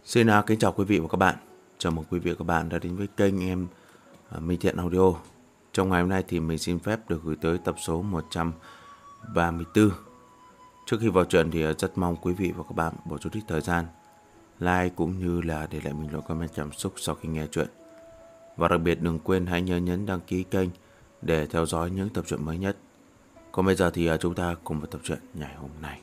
Kính chào quý vị và các bạn. Chào mừng quý vị và các bạn đã đến với kênh em Minh Thiện Audio. Trong ngày hôm nay thì mình xin phép được gửi tới tập số 134. Trước khi vào chuyện thì rất mong quý vị và các bạn bỏ chút ít thời gian like cũng như là để lại bình luận comment cảm xúc sau khi nghe chuyện. Và đặc biệt đừng quên hãy nhớ nhấn đăng ký kênh để theo dõi những tập truyện mới nhất. Còn bây giờ thì chúng ta cùng vào tập truyện ngày hôm nay.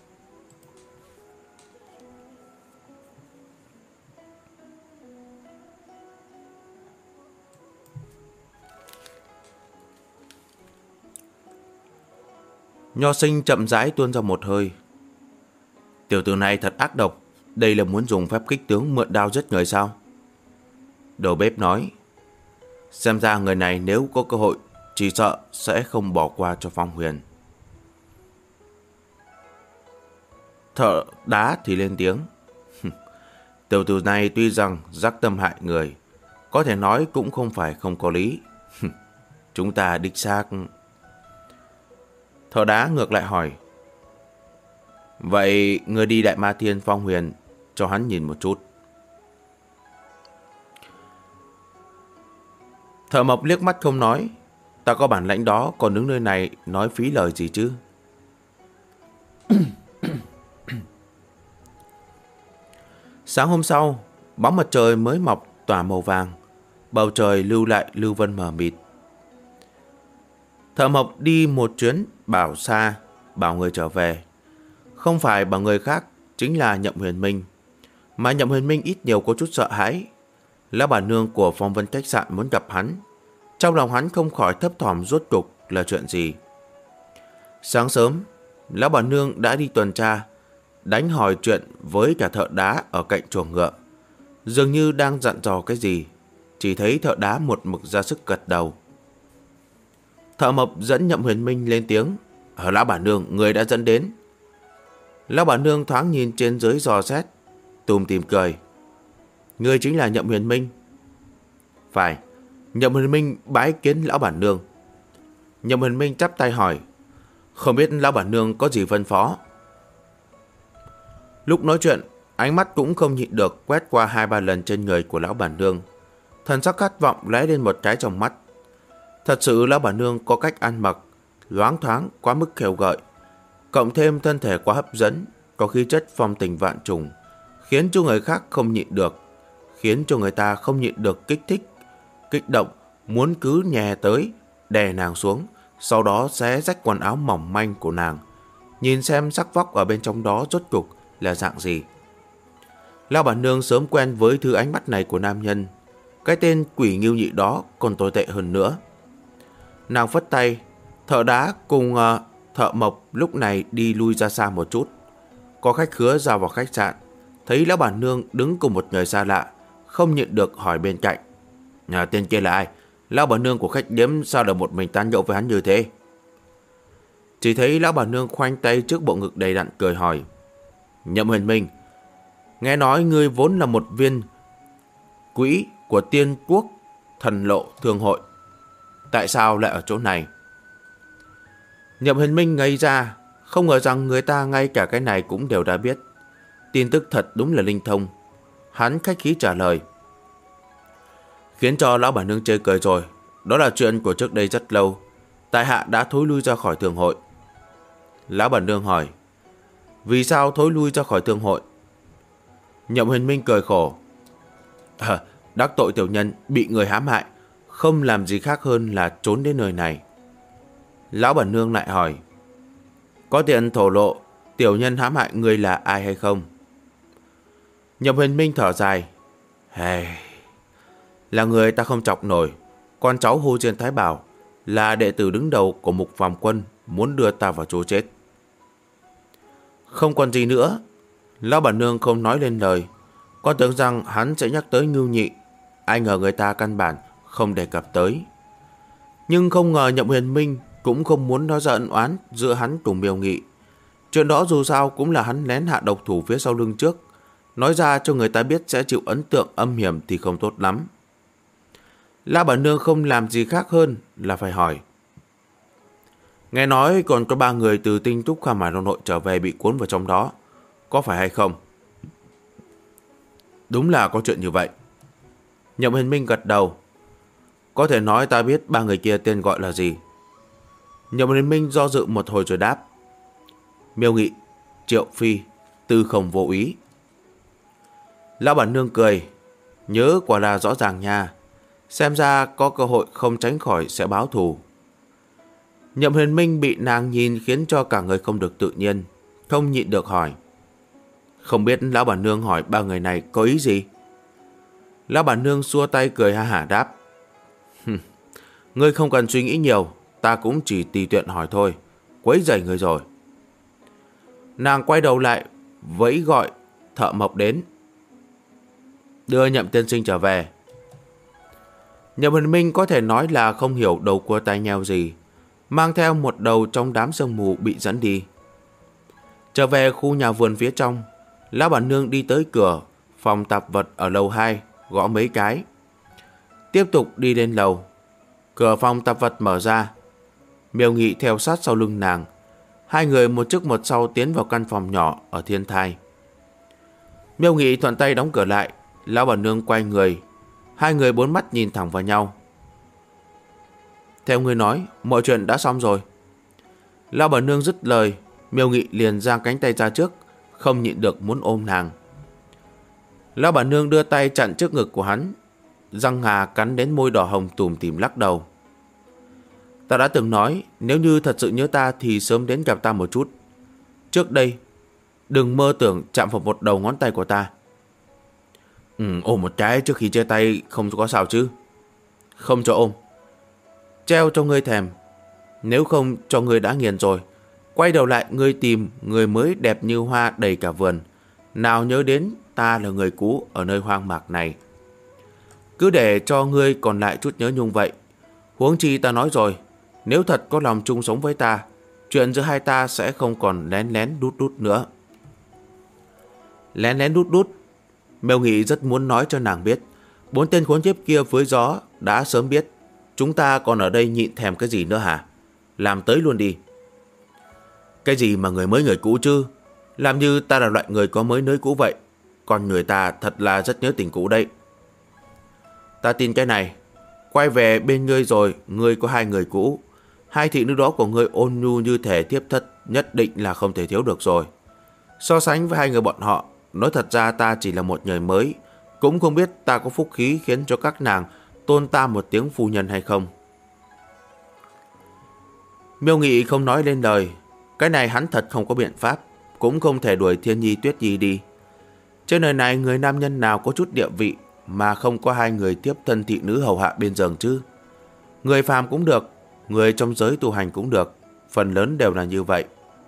Nho Sinh chậm rãi tuôn ra một hơi. Tiểu tử này thật ác độc. Đây là muốn dùng phép kích tướng mượn đao giết người sao? Đầu bếp nói. Xem ra người này nếu có cơ hội chỉ sợ sẽ không bỏ qua cho Phong Huyền. Thợ đá thì lên tiếng. Tiểu tử này tuy rằng dắc tâm hại người, có thể nói cũng không phải không có lý. Chúng ta đích xác. Thợ đá ngược lại hỏi. Vậy ngươi đi Đại Ma Thiên Phong Huyền cho hắn nhìn một chút. Thợ Mộc liếc mắt không nói. Ta có bản lãnh đó còn đứng nơi này nói phí lời gì chứ? Sáng hôm sau, bóng mặt trời mới mọc tỏa màu vàng, bầu trời lưu lại lưu vân mờ mịt. Thợ Mộc đi một chuyến bảo xa, bảo người trở về. Không phải bảo người khác, chính là Nhậm Huyền Minh. Mà Nhậm Huyền Minh ít nhiều có chút sợ hãi. Lão bà nương của Phong Vân khách sạn muốn gặp hắn. Trong lòng hắn không khỏi thấp thỏm rốt cục là chuyện gì. Sáng sớm, lão bà nương đã đi tuần tra, đánh hỏi chuyện với cả thợ đá ở cạnh chuồng ngựa. Dường như đang dặn dò cái gì. Chỉ thấy thợ đá một mực ra sức gật đầu. Thợ Mộc dẫn Nhậm Huyền Minh lên tiếng. Lão bà nương, người đã dẫn đến. Lão bà nương thoáng nhìn trên dưới dò xét, tùm tìm cười. Người chính là Nhậm Huyền Minh. Phải. Nhậm Huyền Minh bái kiến lão bản nương. Nhậm Huyền Minh chắp tay hỏi. Không biết lão bản nương có gì phân phó? Lúc nói chuyện, ánh mắt cũng không nhịn được quét qua 2-3 lần trên người của lão bản nương. Thần sắc khát vọng lóe lên một cái trong mắt. Thật sự lão bản nương có cách ăn mặc loáng thoáng quá mức khều gợi, cộng thêm thân thể quá hấp dẫn, có khí chất phong tình vạn trùng, khiến cho người khác không nhịn được, khiến cho người ta không nhịn được kích thích, kích động, muốn cứ nhè tới, đè nàng xuống, sau đó xé rách quần áo mỏng manh của nàng, nhìn xem sắc vóc ở bên trong đó rốt cục là dạng gì. Lão bản nương sớm quen với thứ ánh mắt này của nam nhân, cái tên quỷ nghiêu nhị đó còn tồi tệ hơn nữa. Nàng phất tay, thợ đá cùng thợ Mộc lúc này đi lui ra xa một chút. Có khách khứa ra vào khách sạn, thấy lão bản nương đứng cùng một người xa lạ, không nhịn được hỏi bên cạnh. Tên kia là ai? Lão bản nương của khách điếm sao được một mình tán nhậu với hắn như thế? Chỉ thấy lão bản nương khoanh tay trước bộ ngực đầy đặn cười hỏi. Nhậm Huyền Minh, nghe nói ngươi vốn là một viên quỹ của Tiên Quốc Thần Lộ Thương Hội, tại sao lại ở chỗ này? Nhậm Huyền Minh ngây ra, không ngờ rằng người ta ngay cả cái này cũng đều đã biết. Tin tức thật đúng là linh thông. Hắn khách khí trả lời. Khiến cho lão bản nương chê cười rồi. Đó là chuyện của trước đây rất lâu. Tại hạ đã thối lui ra khỏi thương hội. Lão bản nương hỏi. Vì sao thối lui ra khỏi thương hội? Nhậm Huyền Minh cười khổ. Đắc tội tiểu nhân bị người hãm hại, không làm gì khác hơn là trốn đến nơi này. Lão bản nương lại hỏi. Có tiện thổ lộ tiểu nhân hãm hại người là ai hay không? Nhậm Huyền Minh thở dài. Là người ta không chọc nổi. Con cháu Hồ Diên Thái Bảo là đệ tử đứng đầu của Mục Phàm Quân, muốn đưa ta vào chỗ chết. Không còn gì nữa. Lão bản nương không nói lên lời. Con tưởng rằng hắn sẽ nhắc tới Ngưu Nhị, ai ngờ người ta căn bản không đề cập tới. Nhưng không ngờ Nhậm Huyền Minh cũng không muốn nói ra ân oán giữa hắn cùng Miêu Nghị. Chuyện đó dù sao cũng là hắn lén hạ độc thủ phía sau lưng trước, nói ra cho người ta biết sẽ chịu ấn tượng âm hiểm thì không tốt lắm. La bản nương không làm gì khác hơn là phải hỏi. Nghe nói còn có 3 người từ Tinh Túc Kham Hải Long Nội trở về bị cuốn vào trong đó, có phải hay không? Đúng là có chuyện như vậy. Nhậm Huyền Minh gật đầu. Có thể nói ta biết ba người kia tên gọi là gì. Nhậm Huyền Minh do dự một hồi rồi đáp. Miêu Nghị, Triệu Phi, Tư Không Vô Ý. Lão bản nương cười. Nhớ quả là rõ ràng nha. Xem ra có cơ hội không tránh khỏi sẽ báo thù. Nhậm Huyền Minh bị nàng nhìn khiến cho cả người không được tự nhiên, không nhịn được hỏi. Không biết lão bản nương hỏi ba người này có ý gì? Lão bản nương xua tay cười ha hả đáp. Ngươi không cần suy nghĩ nhiều, ta cũng chỉ tùy tiện hỏi thôi, quấy rầy ngươi rồi. Nàng quay đầu lại, vẫy gọi thợ mộc đến. Đưa Nhậm tiên sinh trở về. Nhậm Huyền Minh có thể nói là không hiểu đầu cua tai nheo gì, mang theo một đầu trong đám sương mù bị dẫn đi. Trở về khu nhà vườn phía trong, lão bản nương đi tới cửa phòng tạp vật ở lầu 2, gõ mấy cái. Tiếp tục đi lên lầu. Cửa phòng tạp vật mở ra. Miêu Nghị theo sát sau lưng nàng. Hai người một trước một sau tiến vào căn phòng nhỏ ở Thiên Thai. Miêu Nghị thuận tay đóng cửa lại. Lão bản nương quay người. Hai người bốn mắt nhìn thẳng vào nhau. Theo ngươi nói, mọi chuyện đã xong rồi. Lão bản nương dứt lời, Miêu Nghị liền giang cánh tay ra trước, không nhịn được muốn ôm nàng. Lão bản nương đưa tay chặn trước ngực của hắn, răng ngà cắn đến môi đỏ hồng tủm tỉm lắc đầu. Ta đã từng nói, nếu như thật sự nhớ ta thì sớm đến gặp ta một chút. Trước đây, đừng mơ tưởng chạm vào một đầu ngón tay của ta. Ôm một cái trước khi chia tay không có sao chứ? Không cho ôm. Treo cho ngươi thèm. Nếu không cho ngươi đã nghiền rồi. Quay đầu lại ngươi tìm người mới đẹp như hoa đầy cả vườn. Nào nhớ đến ta là người cũ ở nơi hoang mạc này. Cứ để cho ngươi còn lại chút nhớ nhung vậy. Huống chi ta nói rồi, nếu thật có lòng chung sống với ta, chuyện giữa hai ta sẽ không còn lén lén đút đút nữa. Lén lén đút đút. Miêu Nghị rất muốn nói cho nàng biết, bốn tên khốn kiếp kia với gió đã sớm biết. Chúng ta còn ở đây nhịn thèm cái gì nữa hả? Làm tới luôn đi. Cái gì mà người mới người cũ chứ? Làm như ta là loại người có mới nới cũ vậy. Còn người ta thật là rất nhớ tình cũ đấy. Ta tin cái này. Quay về bên ngươi rồi, ngươi có hai người cũ. Hai thị nữ đó của ngươi ôn nhu như thể thiếp thất, nhất định là không thể thiếu được rồi. So sánh với hai người bọn họ, nói thật ra ta chỉ là một người mới, cũng không biết ta có phúc khí khiến cho các nàng tôn ta một tiếng phu nhân hay không. Miêu Nghị không nói lên lời. Cái này hắn thật không có biện pháp, cũng không thể đuổi Thiên Nhi Tuyết Nhi đi. Trên đời này người nam nhân nào có chút địa vị mà không có hai người tiếp thân thị nữ hầu hạ bên giường chứ? Người phàm cũng được, người trong giới tu hành cũng được, phần lớn đều là như vậy.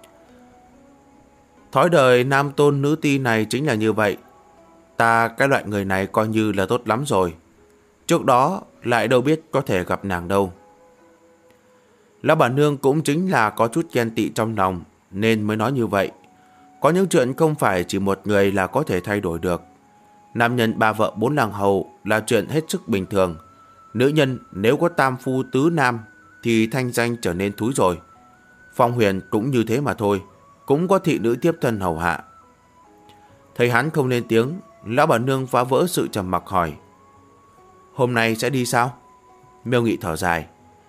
Thói đời nam tôn nữ ti này chính là như vậy. Ta cái loại người này coi như là tốt lắm rồi. Trước đó lại đâu biết có thể gặp nàng đâu. Lão bản nương cũng chính là có chút ghen tị trong lòng nên mới nói như vậy. Có những chuyện không phải chỉ một người là có thể thay đổi được. Nam nhân ba vợ bốn làng hầu là chuyện hết sức bình thường. Nữ nhân nếu có tam phu tứ nam thì thanh danh trở nên thúi rồi. Phong Huyền cũng như thế mà thôi, cũng có thị nữ tiếp thân hầu hạ. Thấy hắn không lên tiếng, lão bản nương phá vỡ sự trầm mặc hỏi. Hôm nay sẽ đi sao? Miêu Nghị thở dài.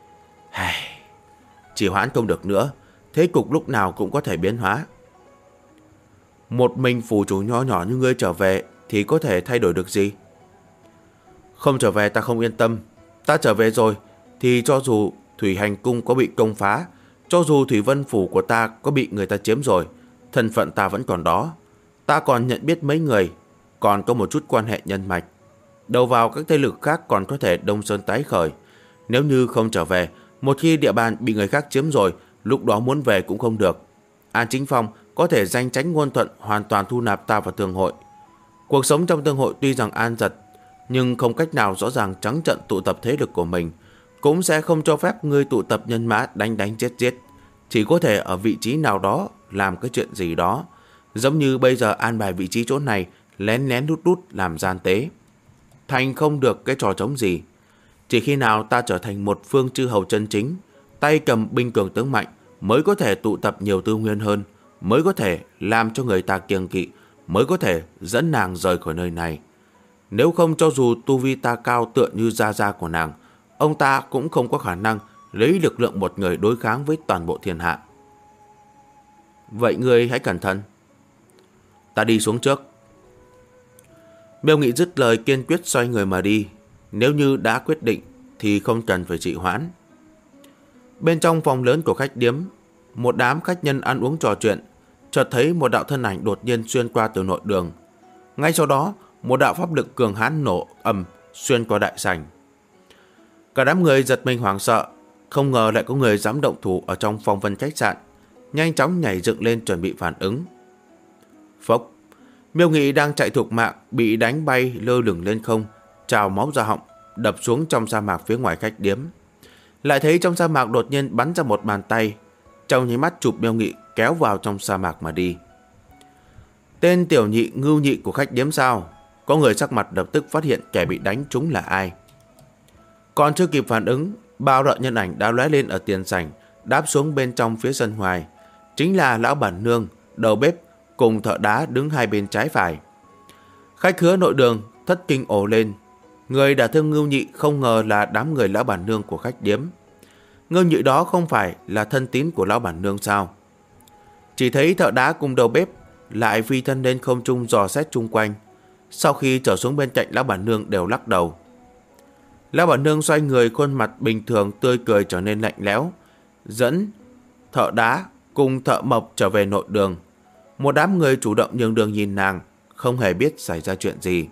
Chỉ hoãn không được nữa, thế cục lúc nào cũng có thể biến hóa. Một mình phủ chủ nho nhỏ như ngươi trở về thì có thể thay đổi được gì? Không trở về ta không yên tâm. Ta trở về rồi thì cho dù Thủy Hành Cung có bị công phá, cho dù Thủy Vân Phủ của ta có bị người ta chiếm rồi, thân phận ta vẫn còn đó. Ta còn nhận biết mấy người, còn có một chút quan hệ nhân mạch. Đầu vào các thế lực khác còn có thể đông sơn tái khởi. Nếu như không trở về, một khi địa bàn bị người khác chiếm rồi, lúc đó muốn về cũng không được. An Chính Phong có thể danh chánh ngôn thuận hoàn toàn thu nạp ta vào thương hội. Cuộc sống trong thương hội tuy rằng an giật, nhưng không cách nào rõ ràng trắng trận tụ tập thế lực của mình, cũng sẽ không cho phép ngươi tụ tập nhân mã đánh đánh giết giết. Chỉ có thể ở vị trí nào đó làm cái chuyện gì đó, giống như bây giờ an bài vị trí chỗ này lén lén đút đút làm gian tế. Thành không được cái trò trống gì. Chỉ khi nào ta trở thành một phương chư hầu chân chính, tay cầm binh cường tướng mạnh, mới có thể tụ tập nhiều tư nguyên hơn, mới có thể làm cho người ta kiêng kỵ, mới có thể dẫn nàng rời khỏi nơi này. Nếu không, cho dù tu vi ta cao tựa như gia gia của nàng, ông ta cũng không có khả năng lấy lực lượng một người đối kháng với toàn bộ thiên hạ. Vậy ngươi hãy cẩn thận. Ta đi xuống trước. Miêu Nghị dứt lời kiên quyết xoay người mà đi. Nếu như đã quyết định thì không cần phải trì hoãn. Bên trong phòng lớn của khách điếm, một đám khách nhân ăn uống trò chuyện, chợt thấy một đạo thân ảnh đột nhiên xuyên qua từ nội đường. Ngay sau đó, một đạo pháp lực cường hãn nổ ầm xuyên qua đại sảnh. Cả đám người giật mình hoảng sợ, không ngờ lại có người dám động thủ ở trong phong vân khách sạn, nhanh chóng nhảy dựng lên chuẩn bị phản ứng. Phốc, Miêu Nghị đang chạy thục mạng bị đánh bay lơ lửng lên không, trào máu ra họng, đập xuống trong sa mạc phía ngoài khách điếm. Lại thấy trong sa mạc đột nhiên bắn ra một bàn tay, trong nháy mắt chụp Miêu Nghị kéo vào trong sa mạc mà đi. Tên tiểu nhị Ngưu Nhị của khách điếm sao? Có người sắc mặt lập tức phát hiện kẻ bị đánh trúng là ai. Còn chưa kịp phản ứng, bao đạo nhân ảnh đã lóe lên ở tiền sảnh, đáp xuống bên trong phía sân ngoài. Chính là lão bản nương, đầu bếp cùng thợ đá đứng hai bên trái phải. Khách khứa nội đường thất kinh ồ lên. Người đả thương Ngưu Nhị không ngờ là đám người lão bản nương của khách điếm. Ngưu Nhị đó không phải là thân tín của lão bản nương sao? Chỉ thấy thợ đá cùng đầu bếp lại phi thân lên không trung dò xét chung quanh. Sau khi trở xuống bên cạnh lão bản nương đều lắc đầu. Lão bản nương xoay người, khuôn mặt bình thường tươi cười trở nên lạnh lẽo, dẫn thợ đá cùng thợ mộc trở về nội đường. Một đám người chủ động nhường đường nhìn nàng, không hề biết xảy ra chuyện gì.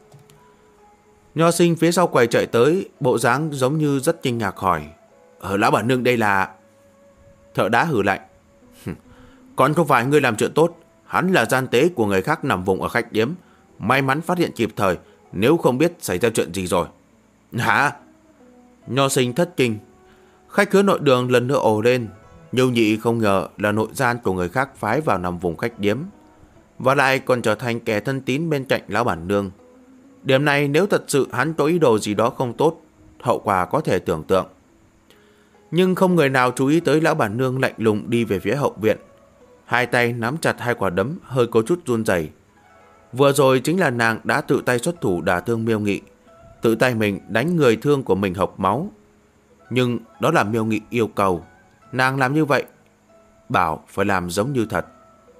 Nho Sinh phía sau quầy chạy tới, bộ dáng giống như rất kinh ngạc hỏi: lão bản nương đây là... Thợ đá hừ lạnh: Còn không phải ngươi làm chuyện tốt, hắn là gian tế của người khác nằm vùng ở khách điếm, may mắn phát hiện kịp thời, nếu không biết xảy ra chuyện gì rồi. Hả? Nho Sinh thất kinh. Khách khứa nội đường lần nữa ồ lên. Ngưu Nhị không ngờ là nội gian của người khác phái vào nằm vùng khách điếm, và lại còn trở thành kẻ thân tín bên cạnh lão bản nương. Điểm này nếu thật sự hắn có ý đồ gì đó không tốt, hậu quả có thể tưởng tượng. Nhưng không người nào chú ý tới lão bản nương lạnh lùng đi về phía hậu viện, hai tay nắm chặt hai quả đấm, hơi có chút run rẩy. Vừa rồi chính là nàng đã tự tay xuất thủ đả thương Miêu Nghị, tự tay mình đánh người thương của mình hộc máu. Nhưng đó là Miêu Nghị yêu cầu, nàng làm như vậy, bảo phải làm giống như thật.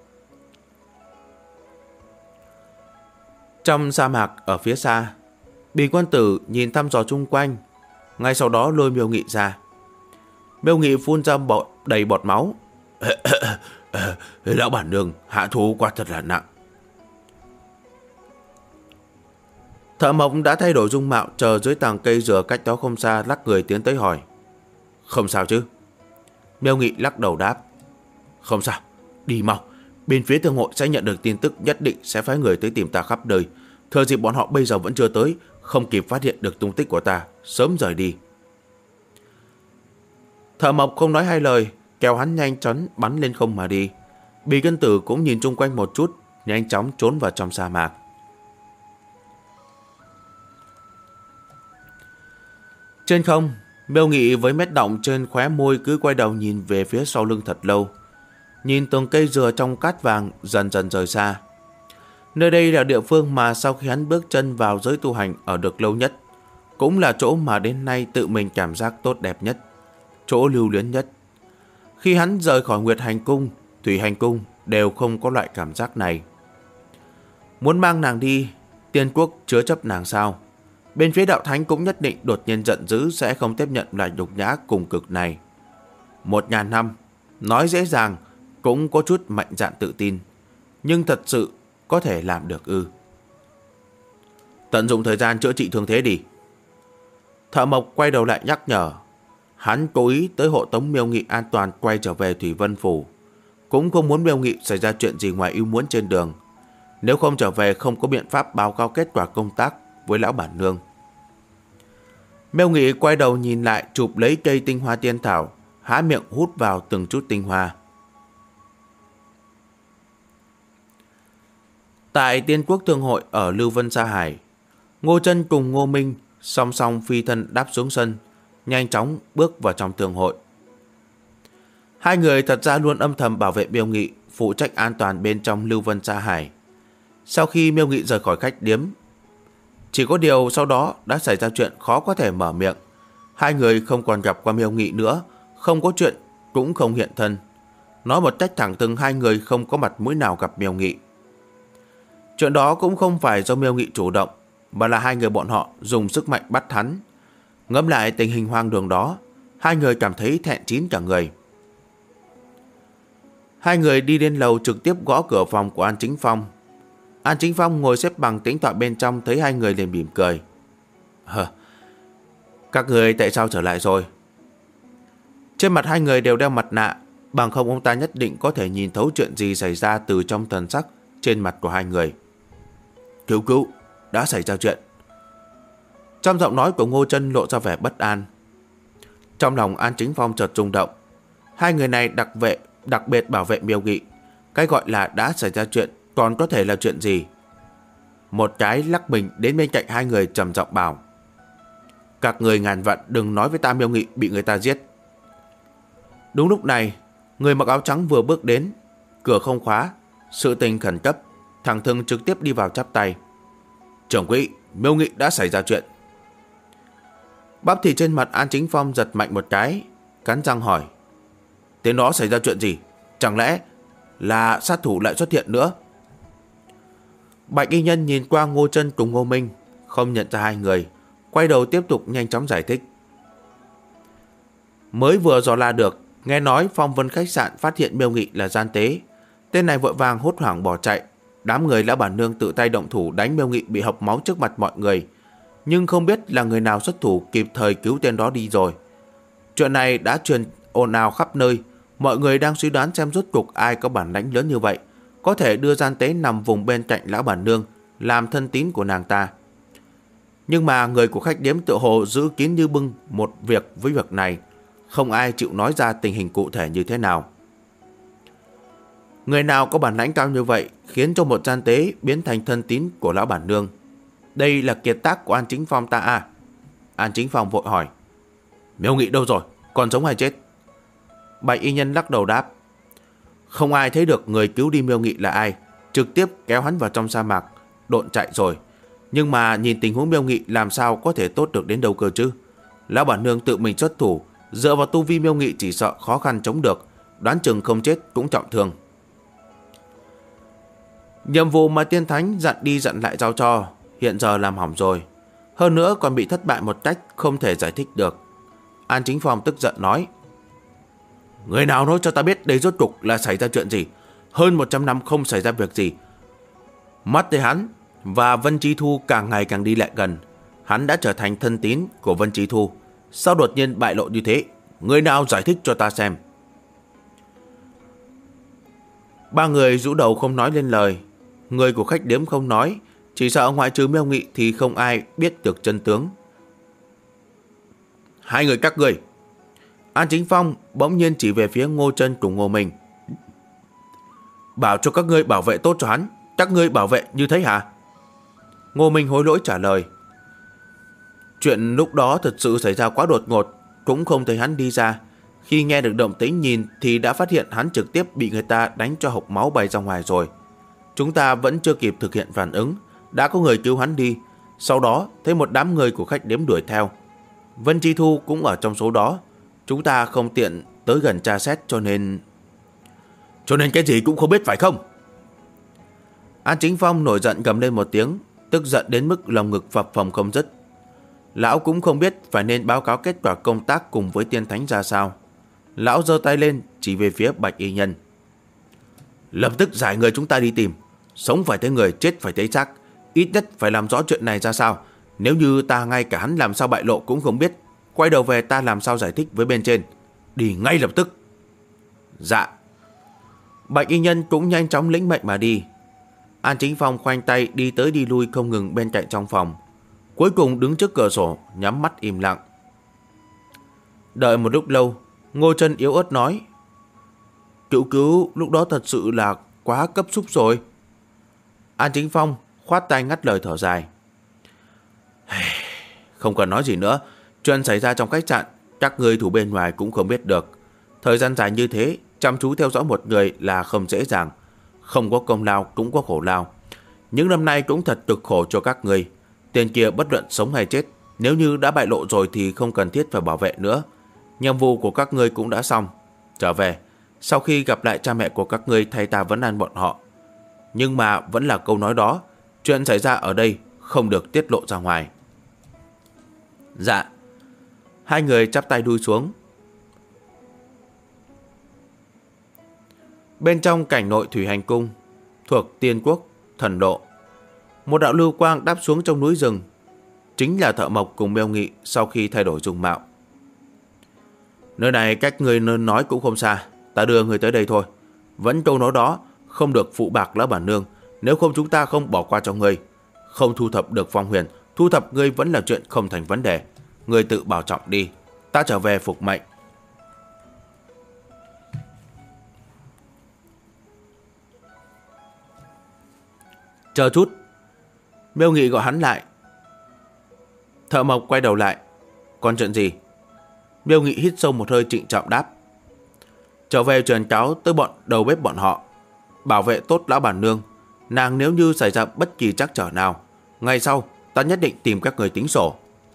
Trong sa mạc ở phía xa, Bì Quân Tử nhìn thăm dò chung quanh, ngay sau đó lôi Miêu Nghị ra. Miêu Nghị phun ra đầy bọt máu. Lão bản nương hạ thủ quả thật là nặng. Thợ mộc đã thay đổi dung mạo, chờ dưới tàng cây dừa cách đó không xa, lắc người tiến tới hỏi: Không sao chứ? Miêu Nghị lắc đầu đáp: Không sao, đi mau. Bên phía thương hội sẽ nhận được tin tức, nhất định sẽ phái người tới tìm ta khắp nơi. Thừa dịp bọn họ bây giờ vẫn chưa tới, không kịp phát hiện được tung tích của ta, sớm rời đi. Thợ mộc không nói hai lời, kéo hắn nhanh chóng bắn lên không mà đi. Bì Cân Tử cũng nhìn chung quanh một chút, nhanh chóng trốn vào trong sa mạc. Trên không, Miêu Nghị với mét động trên khóe môi cứ quay đầu nhìn về phía sau lưng thật lâu, nhìn từng cây dừa trong cát vàng dần dần rời xa. Nơi đây là địa phương mà sau khi hắn bước chân vào giới tu hành ở được lâu nhất, cũng là chỗ mà đến nay tự mình cảm giác tốt đẹp nhất, chỗ lưu luyến nhất. Khi hắn rời khỏi Nguyệt Hành Cung, Thủy Hành Cung đều không có loại cảm giác này. Muốn mang nàng đi, Tiên Quốc chứa chấp nàng sao? Bên phía đạo thánh cũng nhất định đột nhiên giận dữ, sẽ không tiếp nhận loại nhục nhã cùng cực này. 1000 năm, nói dễ dàng, cũng có chút mạnh dạn tự tin, nhưng thật sự có thể làm được ư? Tận dụng thời gian chữa trị thương thế đi. Thợ mộc quay đầu lại nhắc nhở. Hắn cố ý tới hộ tống Miêu Nghị an toàn quay trở về Thủy Vân Phủ, cũng không muốn Miêu Nghị xảy ra chuyện gì ngoài ý muốn trên đường. Nếu không trở về không có biện pháp báo cáo kết quả công tác với lão bản nương. Miêu Nghị quay đầu nhìn lại, chụp lấy cây tinh hoa tiên thảo, há miệng hút vào từng chút tinh hoa. Tại Tiên Quốc Thương hội ở Lưu Vân Sa Hải, Ngô Chân cùng Ngô Minh song song phi thân đáp xuống sân, nhanh chóng bước vào trong thương hội. Hai người thật ra luôn âm thầm bảo vệ Miêu Nghị, phụ trách an toàn bên trong Lưu Vân Sa Hải. Sau khi Miêu Nghị rời khỏi khách điếm, Chỉ có điều sau đó đã xảy ra chuyện khó có thể mở miệng. Hai người không còn gặp qua Miêu Nghị nữa, không có chuyện cũng không hiện thân. Nói một cách thẳng thừng, hai người không có mặt mũi nào gặp Miêu Nghị. Chuyện đó cũng không phải do Miêu Nghị chủ động, mà là hai người bọn họ dùng sức mạnh bắt hắn. Ngẫm lại tình hình hoang đường đó, hai người cảm thấy thẹn chín cả người. Hai người đi lên lầu trực tiếp gõ cửa phòng của An Chính Phong. An Chính Phong ngồi xếp bằng tĩnh tọa bên trong, thấy hai người liền mỉm cười. Các người tại sao trở lại rồi? Trên mặt hai người đều đeo mặt nạ, bằng không ông ta nhất định có thể nhìn thấu chuyện gì xảy ra từ trong thần sắc trên mặt của hai người. Cứu, đã xảy ra chuyện. Trong giọng nói của Ngô Chân lộ ra vẻ bất an. Trong lòng An Chính Phong chợt rung động. Hai người này đặc biệt bảo vệ Miêu Nghị. Cái gọi là đã xảy ra chuyện còn có thể là chuyện gì? Một cái lắc mình đến bên cạnh hai người trầm giọng bảo: các người ngàn vạn đừng nói với ta Miêu Nghị bị người ta giết. Đúng lúc này, người mặc áo trắng vừa bước đến. Cửa không khóa, sự tình khẩn cấp, thằng Thưng trực tiếp đi vào chắp tay. Trưởng quỹ, Miêu Nghị đã xảy ra chuyện. Bắp thịt trên mặt An Chính Phong giật mạnh một cái, cắn răng hỏi: tên đó xảy ra chuyện gì? Chẳng lẽ là sát thủ lại xuất hiện nữa? Bạch y nhân nhìn qua Ngô Chân cùng Ngô Minh, không nhận ra hai người, quay đầu tiếp tục nhanh chóng giải thích. Mới vừa dò la được, nghe nói Phong Vân khách sạn phát hiện Miêu Nghị là gian tế. Tên này vội vàng hốt hoảng bỏ chạy. Đám người Lão Bản Nương tự tay động thủ đánh Miêu Nghị bị hộc máu trước mặt mọi người, nhưng không biết là người nào xuất thủ kịp thời cứu tên đó đi rồi. Chuyện này đã truyền ồn ào khắp nơi. Mọi người đang suy đoán xem rốt cuộc ai có bản lãnh lớn như vậy, có thể đưa gian tế nằm vùng bên cạnh Lão Bản Nương làm thân tín của nàng ta. Nhưng mà người của khách điếm tựa hồ giữ kín như bưng một việc với việc này, không ai chịu nói ra tình hình cụ thể như thế nào. Người nào có bản lãnh cao như vậy khiến cho một gian tế biến thành thân tín của Lão Bản Nương? Đây là kiệt tác của An Chính Phong ta à? An Chính Phong vội hỏi. Miêu Nghị đâu rồi? Còn sống hay chết? Bạch y nhân lắc đầu đáp. Không ai thấy được người cứu đi Miêu Nghị là ai, trực tiếp kéo hắn vào trong sa mạc, độn chạy rồi. Nhưng mà nhìn tình huống Miêu Nghị làm sao có thể tốt được đến đâu cơ chứ? Lão Bản Nương tự mình xuất thủ, dựa vào tu vi Miêu Nghị chỉ sợ khó khăn chống được, đoán chừng không chết cũng trọng thương. Nhiệm vụ mà Tiên Thánh dặn đi dặn lại giao cho hiện giờ làm hỏng rồi, hơn nữa còn bị thất bại một cách không thể giải thích được. An Chính Phong tức giận nói. Người nào nói cho ta biết đây rốt cục là xảy ra chuyện gì? Hơn 100 năm không xảy ra việc gì. Mắt thấy hắn và Vân Chi Thu càng ngày càng đi lại gần. Hắn đã trở thành thân tín của Vân Chi Thu, sao đột nhiên bại lộ như thế? Người nào giải thích cho ta xem. Ba người rũ đầu không nói lên lời. Người của khách điếm không nói, chỉ sợ ngoại trừ Miêu Nghị thì không ai biết được chân tướng. Hai người các ngươi. An Chính Phong bỗng nhiên chỉ về phía Ngô Chân cùng Ngô Minh. Bảo cho các ngươi bảo vệ tốt cho hắn. Các ngươi bảo vệ như thế hả? Ngô Minh hối lỗi trả lời. Chuyện lúc đó thật sự xảy ra quá đột ngột, cũng không thấy hắn đi ra. Khi nghe được động tĩnh nhìn thì đã phát hiện hắn trực tiếp bị người ta đánh cho hộc máu bay ra ngoài rồi. Chúng ta vẫn chưa kịp thực hiện phản ứng, đã có người cứu hắn đi. Sau đó thấy một đám người của khách điếm đuổi theo. Vân Chi Thu cũng ở trong số đó. Chúng ta không tiện tới gần tra xét cho nên cái gì cũng không biết phải không? An Chính Phong nổi giận gầm lên một tiếng, tức giận đến mức lòng ngực phập phồng không dứt. Lão cũng không biết phải nên báo cáo kết quả công tác cùng với Tiên Thánh ra sao. Lão giơ tay lên chỉ về phía Bạch y nhân. Lập tức giải người chúng ta đi tìm. Sống phải thấy người, chết phải thấy xác. Ít nhất phải làm rõ chuyện này ra sao. Nếu như ta ngay cả hắn làm sao bại lộ cũng không biết, quay đầu về ta làm sao giải thích với bên trên. Đi ngay lập tức. Dạ. Bạch y nhân cũng nhanh chóng lĩnh mệnh mà đi. An Chính Phong khoanh tay đi tới đi lui không ngừng bên cạnh trong phòng. Cuối cùng đứng trước cửa sổ, nhắm mắt im lặng. Đợi một lúc lâu, Ngô Chân yếu ớt nói. Cứu lúc đó thật sự là quá cấp xúc rồi. An Chính Phong khoát tay ngắt lời thở dài. Không cần nói gì nữa. Chuyện xảy ra trong khách sạn, các người thủ bên ngoài cũng không biết được. Thời gian dài như thế, chăm chú theo dõi một người là không dễ dàng. Không có công lao cũng có khổ lao. Những năm nay cũng thật cực khổ cho các người. Tên kia bất luận sống hay chết, nếu như đã bại lộ rồi thì không cần thiết phải bảo vệ nữa. Nhiệm vụ của các ngươi cũng đã xong. Trở về, sau khi gặp lại cha mẹ của các ngươi thay ta vấn an bọn họ. Nhưng mà vẫn là câu nói đó, chuyện xảy ra ở đây không được tiết lộ ra ngoài. Dạ. Hai người chắp tay đuôi xuống. Bên trong cảnh nội thủy hành cung thuộc Tiên Quốc Thần Độ, một đạo lưu quang đáp xuống trong núi rừng. Chính là Thợ Mộc cùng Miêu Nghị sau khi thay đổi dung mạo. Nơi này cách người nên nói cũng không xa, ta đưa người tới đây thôi. Vẫn câu nói đó, không được phụ bạc lão bản nương, nếu không chúng ta không bỏ qua cho ngươi. Không thu thập được phong huyền, thu thập ngươi vẫn là chuyện không thành vấn đề. Ngươi tự bảo trọng đi, ta trở về phục mệnh. Chờ chút. Miêu Nghị gọi hắn lại. Thợ Mộc quay đầu lại. Còn chuyện gì? Miêu Nghị hít sâu một hơi trịnh trọng đáp. Trở về truyền cáo tới bọn đầu bếp bọn họ, bảo vệ tốt lão bản nương. Nàng nếu như xảy ra bất kỳ trắc trở nào, ngày sau ta nhất định tìm các người tính sổ.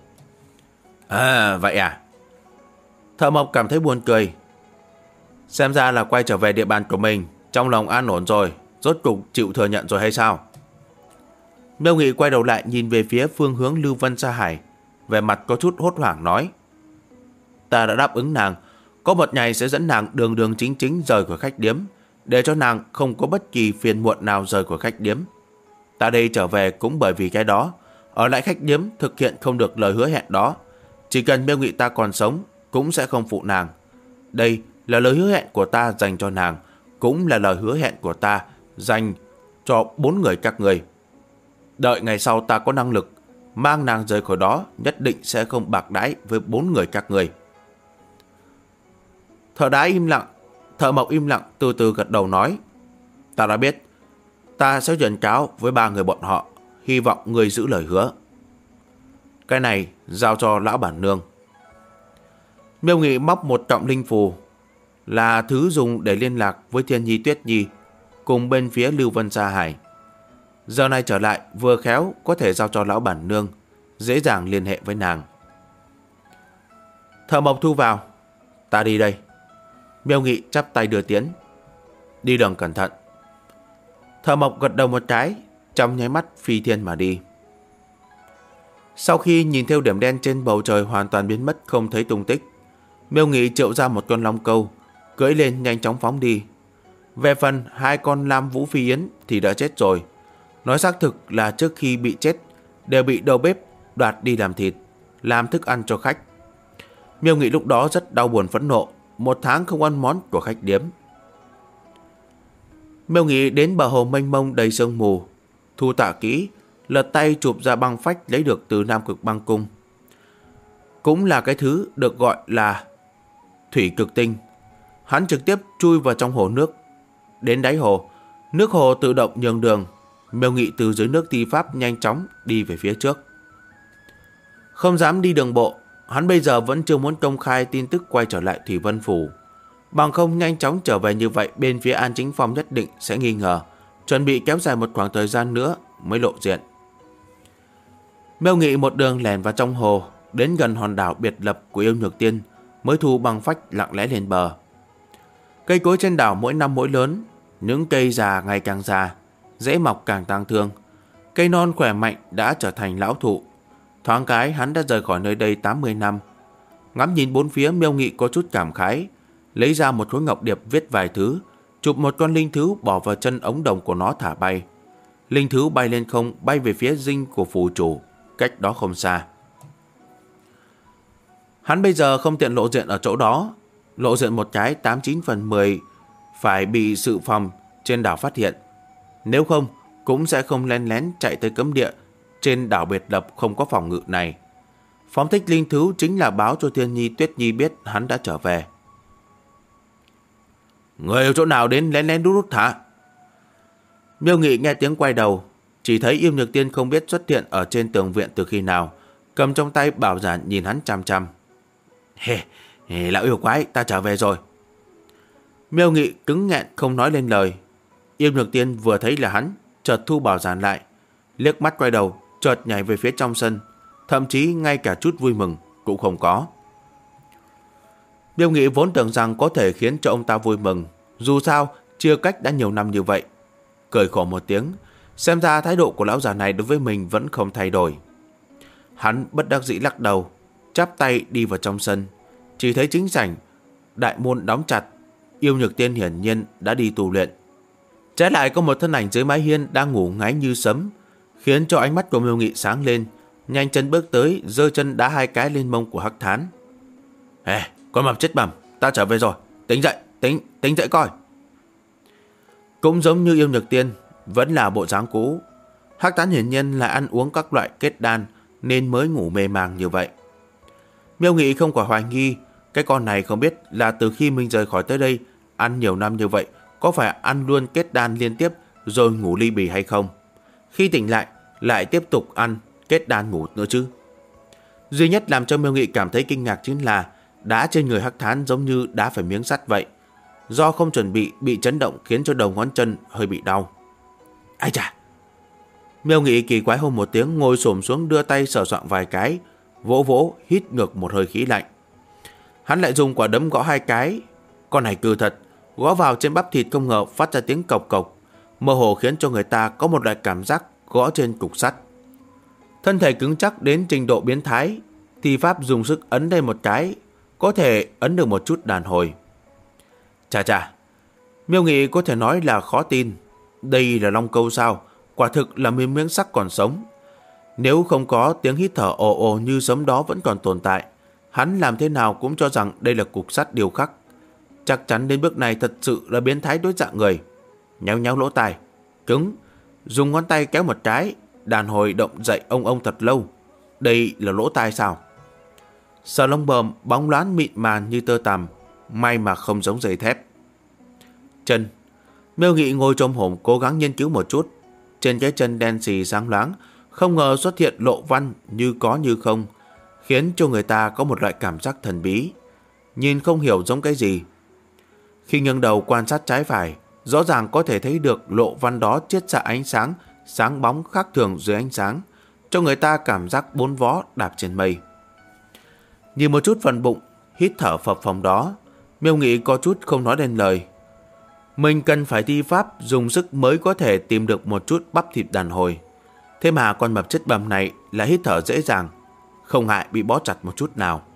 À vậy à? Thợ Mộc cảm thấy buồn cười. Xem ra là quay trở về địa bàn của mình, trong lòng an ổn rồi, rốt cục chịu thừa nhận rồi hay sao? Miêu Nghị quay đầu lại nhìn về phía phương hướng Lưu Vân Sa Hải, vẻ mặt có chút hốt hoảng nói. Ta đã đáp ứng nàng, có một ngày sẽ dẫn nàng đường đường chính chính rời khỏi khách điếm, để cho nàng không có bất kỳ phiền muộn nào rời khỏi khách điếm. Ta đây trở về cũng bởi vì cái đó, ở lại khách điếm thực hiện không được lời hứa hẹn đó. Chỉ cần Miêu Nghị ta còn sống, cũng sẽ không phụ nàng. Đây là lời hứa hẹn của ta dành cho nàng, cũng là lời hứa hẹn của ta dành cho 4 người các người. Đợi ngày sau ta có năng lực mang nàng rời khỏi đó, nhất định sẽ không bạc đãi với 4 người các người. Thợ Mộc im lặng từ từ gật đầu nói. Ta đã biết, ta sẽ truyền cáo với 3 người bọn họ, hy vọng ngươi giữ lời hứa. Cái này giao cho lão bản nương. Miêu Nghị móc một trọng linh phù, là thứ dùng để liên lạc với Thiên Nhi Tuyết Nhi cùng bên phía Lưu Vân Sa Hải. Giờ này trở lại vừa khéo có thể giao cho lão bản nương, dễ dàng liên hệ với nàng. Thợ Mộc thu vào. Ta đi đây. Miêu Nghị chắp tay đưa tiến. Đi đường cẩn thận. Thợ Mộc gật đầu một cái, trong nháy mắt phi thiên mà đi. Sau khi nhìn theo điểm đen trên bầu trời hoàn toàn biến mất không thấy tung tích, Miêu Nghị triệu ra một con long câu, cưỡi lên nhanh chóng phóng đi. Về phần 2 con lam vũ phi yến thì đã chết rồi. Nói xác thực là trước khi bị chết đều bị đầu bếp đoạt đi làm thịt, làm thức ăn cho khách. Miêu Nghị lúc đó rất đau buồn phẫn nộ, 1 tháng không ăn món của khách điếm. Miêu Nghị đến bờ hồ mênh mông đầy sương mù, thu tạ kỹ, lật tay chụp ra băng phách lấy được từ Nam Cực Băng Cung. Cũng là cái thứ được gọi là thủy cực tinh. Hắn trực tiếp chui vào trong hồ nước. Đến đáy hồ, nước hồ tự động nhường đường. Miêu Nghị từ dưới nước thi pháp nhanh chóng đi về phía trước. Không dám đi đường bộ, hắn bây giờ vẫn chưa muốn công khai tin tức quay trở lại Thủy Vân Phủ. Bằng không nhanh chóng trở về như vậy, bên phía An Chính Phong nhất định sẽ nghi ngờ, chuẩn bị kéo dài một khoảng thời gian nữa mới lộ diện. Miêu Nghị một đường lẻn vào trong hồ, đến gần hòn đảo biệt lập của Yêu Nhược Tiên, mới thu băng phách lặng lẽ lên bờ. Cây cối trên đảo mỗi năm mỗi lớn, những cây già ngày càng già, rễ mọc càng tang thương. Cây non khỏe mạnh đã trở thành lão thụ. Thoáng cái hắn đã rời khỏi nơi đây 80 năm. Ngắm nhìn bốn phía, Miêu Nghị có chút cảm khái, lấy ra một khối ngọc điệp viết vài thứ, chụp một con linh thú bỏ vào chân ống đồng của nó thả bay. Linh thú bay lên không, bay về phía dinh của phù chủ, cách đó không xa. Hắn bây giờ không tiện lộ diện ở chỗ đó, lộ diện một cái 89 phần 10 phải bị sự phòng trên đảo phát hiện. Nếu không, cũng sẽ không lén lén chạy tới cấm địa trên đảo biệt lập không có phòng ngự này. Phóng thích linh thú chính là báo cho Thiên Nhi Tuyết Nhi biết hắn đã trở về. Người ở chỗ nào đến lén lén rút hả? Miêu Nghị nghe tiếng quay đầu, chỉ thấy Yêu Nhược Tiên không biết xuất hiện ở trên tường viện từ khi nào, cầm trong tay bảo giản nhìn hắn chăm chăm. Lão yêu quái, ta trở về rồi. Miêu Nghị cứng nghẹn không nói lên lời. Yêu Nhược Tiên vừa thấy là hắn, chợt thu bảo giản lại, liếc mắt quay đầu, chợt nhảy về phía trong sân, thậm chí ngay cả chút vui mừng cũng không có. Miêu Nghị vốn tưởng rằng có thể khiến cho ông ta vui mừng, dù sao chia cách đã nhiều năm như vậy. Cười khổ một tiếng, xem ra thái độ của lão già này đối với mình vẫn không thay đổi. Hắn bất đắc dĩ lắc đầu, chắp tay đi vào trong sân. Chỉ thấy chính sảnh đại môn đóng chặt, Yêu Nhược Tiên hiển nhiên đã đi tu luyện. Trái lại có một thân ảnh dưới mái hiên đang ngủ ngáy như sấm, khiến cho ánh mắt của Miêu Nghị sáng lên, nhanh chân bước tới, giơ chân đá 2 cái lên mông của Hắc Thán. Ê, con mập chết bẩm, ta trở về rồi, tính dậy, tính dậy coi. Cũng giống như Yêu Nhược Tiên, vẫn là bộ dáng cũ. Hắc Thán hiển nhiên là ăn uống các loại kết đan nên mới ngủ mê màng như vậy. Miêu Nghị không khỏi hoài nghi, cái con này không biết là từ khi mình rời khỏi tới đây ăn nhiều năm như vậy, có phải ăn luôn kết đan liên tiếp rồi ngủ ly bì hay không? Khi tỉnh lại tiếp tục ăn kết đan ngủ nữa chứ? Duy nhất làm cho Miêu Nghị cảm thấy kinh ngạc chính là đá trên người Hắc Thán giống như đá phải miếng sắt vậy. Do không chuẩn bị chấn động khiến cho đầu ngón chân hơi bị đau. Ai chà! Miêu Nghị kỳ quái hô một tiếng, ngồi xổm xuống đưa tay sờ soạng vài cái, vỗ hít ngược một hơi khí lạnh. Hắn lại dùng quả đấm gõ 2 cái. Con này cừ thật, gõ vào trên bắp thịt không ngờ phát ra tiếng cộc cộc, mơ hồ khiến cho người ta có một loại cảm giác gõ trên cục sắt. Thân thể cứng chắc đến trình độ biến thái, thì pháp dùng sức ấn đây một cái, có thể ấn được một chút đàn hồi. Chà, Miêu Nghị có thể nói là khó tin. Đây là long câu sao? Quả thực là miếng sắt còn sống. Nếu không có tiếng hít thở ồ ồ như sấm đó vẫn còn tồn tại, hắn làm thế nào cũng cho rằng đây là cục sắt điêu khắc. Chắc chắn đến bước này thật sự là biến thái đối dạng người. Nhéo lỗ tai, cứng, dùng ngón tay kéo một cái, đàn hồi động dậy ông thật lâu. Đây là lỗ tai sao? Sờ lông bờm bóng loáng mịn màng như tơ tằm, may mà không giống giày thép. Chân. Miêu Nghị ngồi chồm hổm cố gắng nghiên cứu một chút. Trên cái chân đen xì sáng loáng, không ngờ xuất hiện lộ văn như có như không, khiến cho người ta có một loại cảm giác thần bí, nhìn không hiểu giống cái gì. Khi nghiêng đầu quan sát trái phải, rõ ràng có thể thấy được lộ văn đó chiết xạ ánh sáng, sáng bóng khác thường dưới ánh sáng, cho người ta cảm giác bốn vó đạp trên mây. Nhìn một chút phần bụng, hít thở phập phồng đó, Miêu Nghị có chút không nói nên lời. Mình cần phải thi pháp dùng sức mới có thể tìm được một chút bắp thịt đàn hồi. Thế mà con mập chết bầm này là hít thở dễ dàng, không ngại bị bó chặt một chút nào.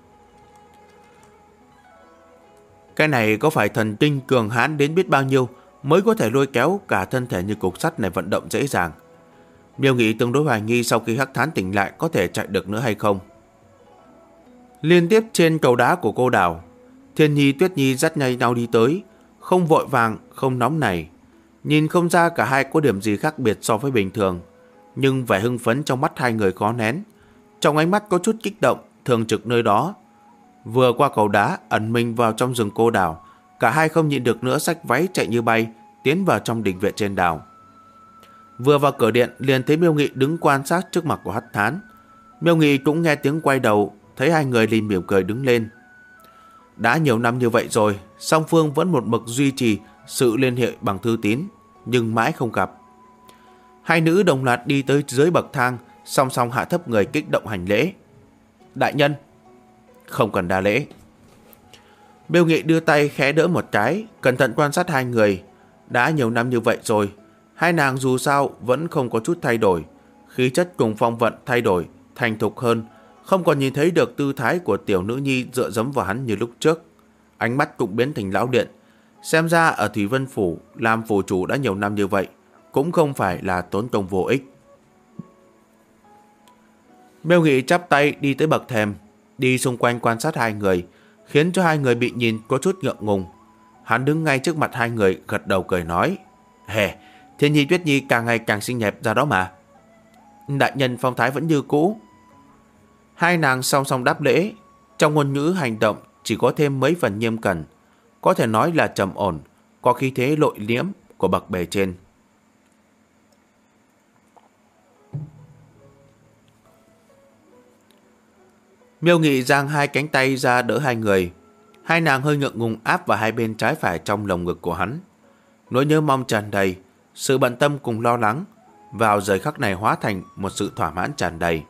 Cái này có phải thần kinh cường hãn đến biết bao nhiêu mới có thể lôi kéo cả thân thể như cục sắt này vận động dễ dàng? Miêu Nghị tương đối hoài nghi sau khi Hắc Thán tỉnh lại có thể chạy được nữa hay không. Liên tiếp trên cầu đá của cô đảo, Thiên Nhi Tuyết Nhi dắt nhau đi tới, không vội vàng, không nóng nảy. Nhìn không ra cả hai có điểm gì khác biệt so với bình thường, nhưng vẻ hưng phấn trong mắt hai người khó nén. Trong ánh mắt có chút kích động, thường trực nơi đó. Vừa qua cầu đá, ẩn mình vào trong rừng cô đảo, cả hai không nhịn được nữa xách váy chạy như bay, tiến vào trong đình viện trên đảo. Vừa vào cửa điện, liền thấy Miêu Nghị đứng quan sát trước mặt của Hắc Thán. Miêu Nghị cũng nghe tiếng quay đầu, thấy hai người liền mỉm cười đứng lên. Đã nhiều năm như vậy rồi, song phương vẫn một mực duy trì sự liên hệ bằng thư tín, nhưng mãi không gặp. Hai nữ đồng loạt đi tới dưới bậc thang, song song hạ thấp người kích động hành lễ. Đại nhân! Không cần đa lễ. Miêu Nghị đưa tay khẽ đỡ một cái, cẩn thận quan sát hai người. Đã nhiều năm như vậy rồi, hai nàng dù sao vẫn không có chút thay đổi. Khí chất cùng phong vận thay đổi, thành thục hơn, không còn nhìn thấy được tư thái của tiểu nữ nhi dựa dẫm vào hắn như lúc trước. Ánh mắt cũng biến thành lão điện. Xem ra ở Thủy Vân Phủ làm phủ chủ đã nhiều năm như vậy, cũng không phải là tốn công vô ích. Miêu Nghị chắp tay đi tới bậc thềm, đi xung quanh quan sát hai người, khiến cho hai người bị nhìn có chút ngượng ngùng. Hắn đứng ngay trước mặt hai người, gật đầu cười nói: Hề, Thiên Nhi Tuyết Nhi càng ngày càng xinh đẹp ra đó mà. Đại nhân phong thái vẫn như cũ. Hai nàng song song đáp lễ, trong ngôn ngữ hành động chỉ có thêm mấy phần nghiêm cẩn, có thể nói là trầm ổn, có khí thế nội liễm của bậc bề trên. Miêu Nghị giang hai cánh tay ra đỡ hai người. Hai nàng hơi ngượng ngùng áp vào hai bên trái phải trong lồng ngực của hắn. Nỗi nhớ mong tràn đầy, sự bận tâm cùng lo lắng, vào giờ khắc này hóa thành một sự thỏa mãn tràn đầy.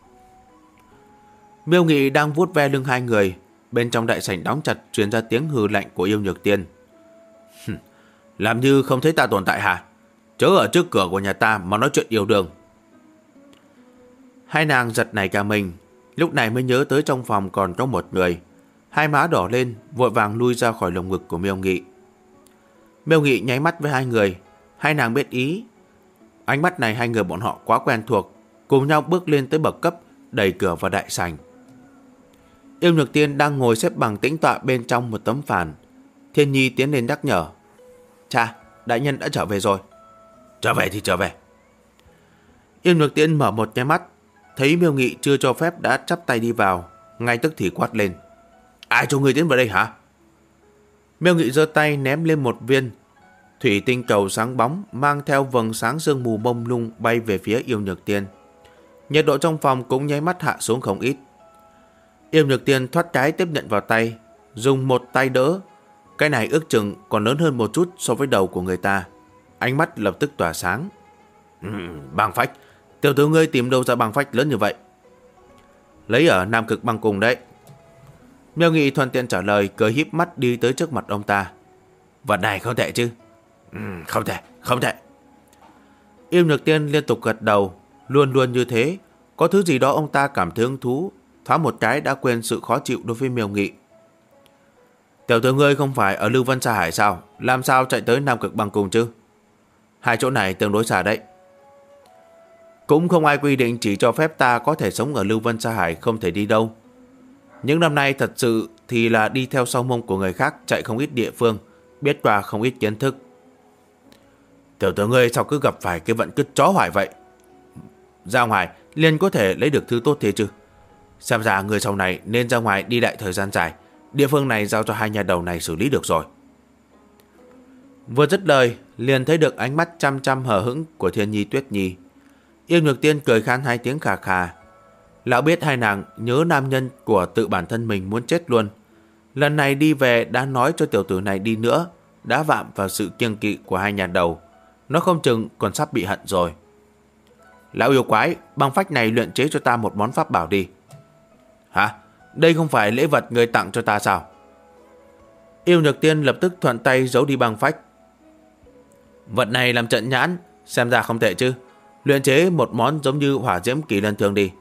Miêu Nghị đang vuốt ve lưng hai người, bên trong đại sảnh đóng chặt truyền ra tiếng hừ lạnh của Yêu Nhược Tiên. Làm như không thấy ta tồn tại hả? Chớ ở trước cửa của nhà ta mà nói chuyện yêu đương. Hai nàng giật nảy cả mình, lúc này mới nhớ tới trong phòng còn có một người. Hai má đỏ lên, vội vàng lui ra khỏi lồng ngực của Miêu Nghị. Miêu Nghị nháy mắt với hai người, hai nàng biết ý. Ánh mắt này hai người bọn họ quá quen thuộc, cùng nhau bước lên tới bậc cấp, đẩy cửa vào đại sảnh. Yêu Nhược Tiên đang ngồi xếp bằng tĩnh tọa bên trong một tấm phản. Thiên Nhi tiến lên nhắc nhở. Cha, đại nhân đã trở về rồi. Trở về thì trở về. Yêu Nhược Tiên mở một nháy mắt, thấy Miêu Nghị chưa cho phép đã chắp tay đi vào, ngay tức thì quát lên. Ai cho người tiến vào đây hả? Miêu Nghị giơ tay ném lên một viên thủy tinh cầu sáng bóng, mang theo vầng sáng sương mù mông lung bay về phía Yêu Nhược Tiên. Nhiệt độ trong phòng cũng nháy mắt hạ xuống không ít. Yêu Nhược Tiên thoát cái tiếp nhận vào tay, dùng một tay đỡ. Cái này ước chừng còn lớn hơn một chút so với đầu của người ta. Ánh mắt lập tức tỏa sáng. Băng phách, tiểu tử ngươi tìm đâu ra băng phách lớn như vậy? Lấy ở Nam Cực Băng Cung đấy. Miêu Nghị thuận tiện trả lời, cười híp mắt đi tới trước mặt ông ta. Vật này không tệ chứ? Không tệ, không tệ. Yêu Nhược Tiên liên tục gật đầu, luôn luôn như thế. Có thứ gì đó ông ta cảm thấy hứng thú, thoáng một cái đã quên sự khó chịu đối với Miêu Nghị. Tiểu tử ngươi không phải ở Lưu Vân Sa Hải sao? Làm sao chạy tới Nam Cực Băng Cung chứ? Hai chỗ này tương đối xa đấy. Cũng không ai quy định chỉ cho phép ta có thể sống ở Lưu Vân Sa Hải, không thể đi đâu. Những năm nay thật sự thì là đi theo sau mông của người khác, chạy không ít địa phương, biết qua không ít kiến thức. Tiểu tử ngươi sao cứ gặp phải cái vận cứt chó hoài vậy? Ra ngoài liền có thể lấy được thứ tốt thế chứ? Xem ra người sau này nên ra ngoài đi lại thời gian dài. Địa phương này giao cho hai nhà đầu này xử lý được rồi. Vừa dứt lời, liền thấy được ánh mắt chăm chăm hờ hững của Thiên Nhi Tuyết Nhi. Yêu Nhược Tiên cười khan hai tiếng khà khà. Lão biết hai nàng nhớ nam nhân của tự bản thân mình muốn chết luôn. Lần này đi về đã nói cho tiểu tử này đi nữa, đã vạm vào sự kiêng kỵ của hai nhà đầu. Nó không chừng còn sắp bị hận rồi. Lão yêu quái, băng phách này luyện chế cho ta một món pháp bảo đi. Hả? Đây không phải lễ vật người tặng cho ta sao? Yêu Nhược Tiên lập tức thuận tay giấu đi băng phách. Vật này làm trận nhãn, xem ra không tệ chứ. Luyện chế một món giống như hỏa diễm kỳ lân thường đi.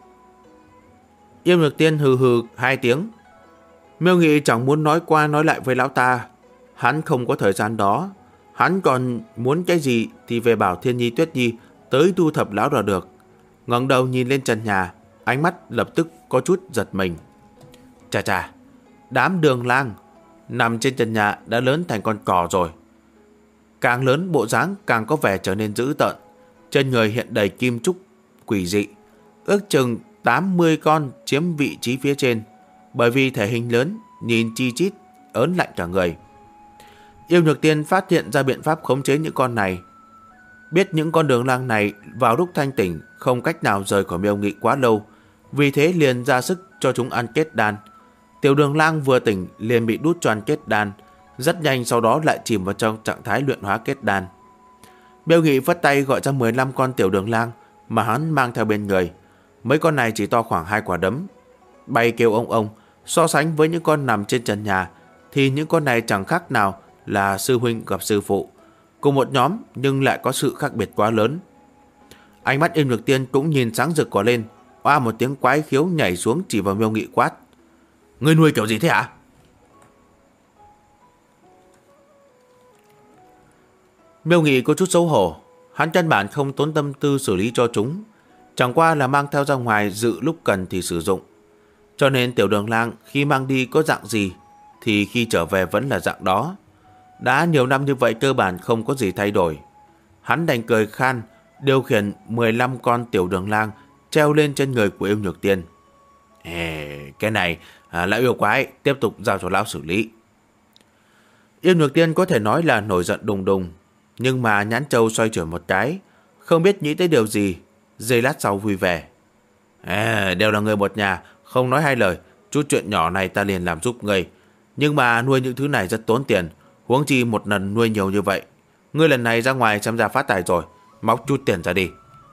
Yêu Nhược Tiên hừ hừ hai tiếng. Miêu Nghị chẳng muốn nói qua nói lại với lão ta. Hắn không có thời gian đó. Hắn còn muốn cái gì thì về bảo Thiên Nhi Tuyết Nhi tới thu thập lão là được. Ngẩng đầu nhìn lên trần nhà, ánh mắt lập tức có chút giật mình. Chà chà, đám đường lang nằm trên trần nhà đã lớn thành con cò rồi. Càng lớn bộ dáng càng có vẻ trở nên dữ tợn. Trên người hiện đầy kim trúc quỷ dị, ước chừng 80 con chiếm vị trí phía trên. Bởi vì thể hình lớn, nhìn chi chít, ớn lạnh cả người. Yêu Nhược Tiên phát hiện ra biện pháp khống chế những con này. Biết những con đường lang này vào lúc thanh tỉnh không cách nào rời khỏi Miêu Nghị quá lâu, vì thế liền ra sức cho chúng ăn kết đan. Tiểu đường lang vừa tỉnh liền bị đút cho ăn kết đan, rất nhanh sau đó lại chìm vào trong trạng thái luyện hóa kết đan. Miêu Nghị phất tay gọi ra 15 con tiểu đường lang mà hắn mang theo bên người. Mấy con này chỉ to khoảng 2 quả đấm, bay kêu ông. So sánh với những con nằm trên trần nhà thì những con này chẳng khác nào là sư huynh gặp sư phụ, cùng một nhóm nhưng lại có sự khác biệt quá lớn. Ánh mắt Yêu Nhược Tiên cũng nhìn sáng rực quả lên, oa một tiếng quái khiếu nhảy xuống chỉ vào Miêu Nghị quát. Ngươi nuôi kiểu gì thế hả? Miêu Nghị có chút xấu hổ, hắn căn bản không tốn tâm tư xử lý cho chúng, chẳng qua là mang theo ra ngoài dự lúc cần thì sử dụng. Cho nên tiểu đường lang khi mang đi có dạng gì thì khi trở về vẫn là dạng đó. Đã nhiều năm như vậy cơ bản không có gì thay đổi. Hắn đành cười khan, điều khiển 15 con tiểu đường lang treo lên trên người của Yêu Nhược Tiên. Cái này lão yêu quái tiếp tục giao cho lão xử lý. Yêu Nhược Tiên có thể nói là nổi giận đùng đùng, nhưng mà nhãn châu xoay chuyển một cái, không biết nghĩ tới điều gì, giây lát sau vui vẻ. Đều là người một nhà, không nói hai lời, chút chuyện nhỏ này ta liền làm giúp ngươi. Nhưng mà nuôi những thứ này rất tốn tiền, huống chi một lần nuôi nhiều như vậy. Ngươi lần này ra ngoài xem ra phát tài rồi, móc chút tiền ra đi.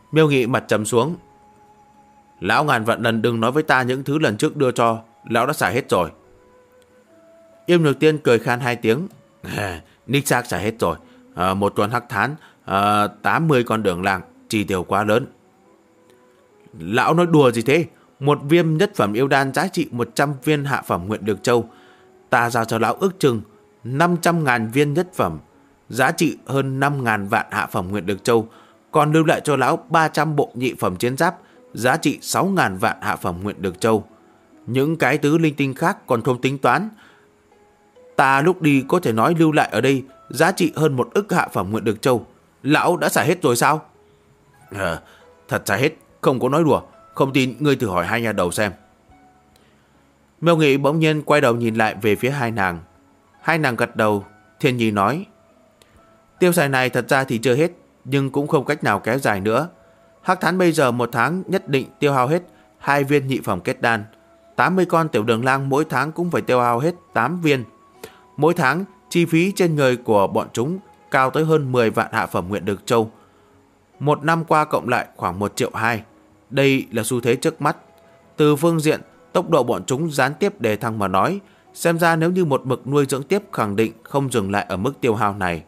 Miêu Nghị mặt trầm xuống. Lão ngàn vạn lần đừng nói với ta những thứ lần trước đưa cho, lão đã xài hết rồi. Yêm Nhược Tiên cười khan 2 tiếng. Ních xác xài hết rồi. Một con hắc thán, 80 con đường làng, chi tiêu quá lớn. Lão nói đùa gì thế? Một viên nhất phẩm yêu đan giá trị 100 viên hạ phẩm nguyện được châu. Ta giao cho lão ước chừng 500.000 viên nhất phẩm, giá trị hơn 5.000 vạn hạ phẩm nguyện được châu. Còn lưu lại cho lão 300 bộ nhị phẩm chiến giáp, giá trị 6.000 vạn hạ phẩm nguyện được châu. Những cái tứ linh tinh khác còn không tính toán. Ta lúc đi có thể nói lưu lại ở đây giá trị hơn 1 ức hạ phẩm nguyện được châu. Lão đã xài hết rồi sao? Thật xài hết, không có nói đùa. Không tin ngươi thử hỏi hai nhà đầu xem. Miêu Nghị bỗng nhiên quay đầu nhìn lại về phía hai nàng. Hai nàng gật đầu. Thiên Nhi nói: tiêu xài này thật ra thì chưa hết, nhưng cũng không cách nào kéo dài nữa. Hắc thán bây giờ 1 tháng nhất định tiêu hao hết 2 viên nhị phẩm kết đan. 80 con tiểu đường lang mỗi tháng cũng phải tiêu hao hết 8 viên. Mỗi tháng chi phí trên người của bọn chúng cao tới hơn 10 vạn hạ phẩm nguyện được châu. 1 năm qua cộng lại khoảng 1,2 triệu. Đây là xu thế trước mắt. Từ phương diện tốc độ bọn chúng gián tiếp đề thăng mà nói, xem ra nếu như một mực nuôi dưỡng tiếp khẳng định không dừng lại ở mức tiêu hao này.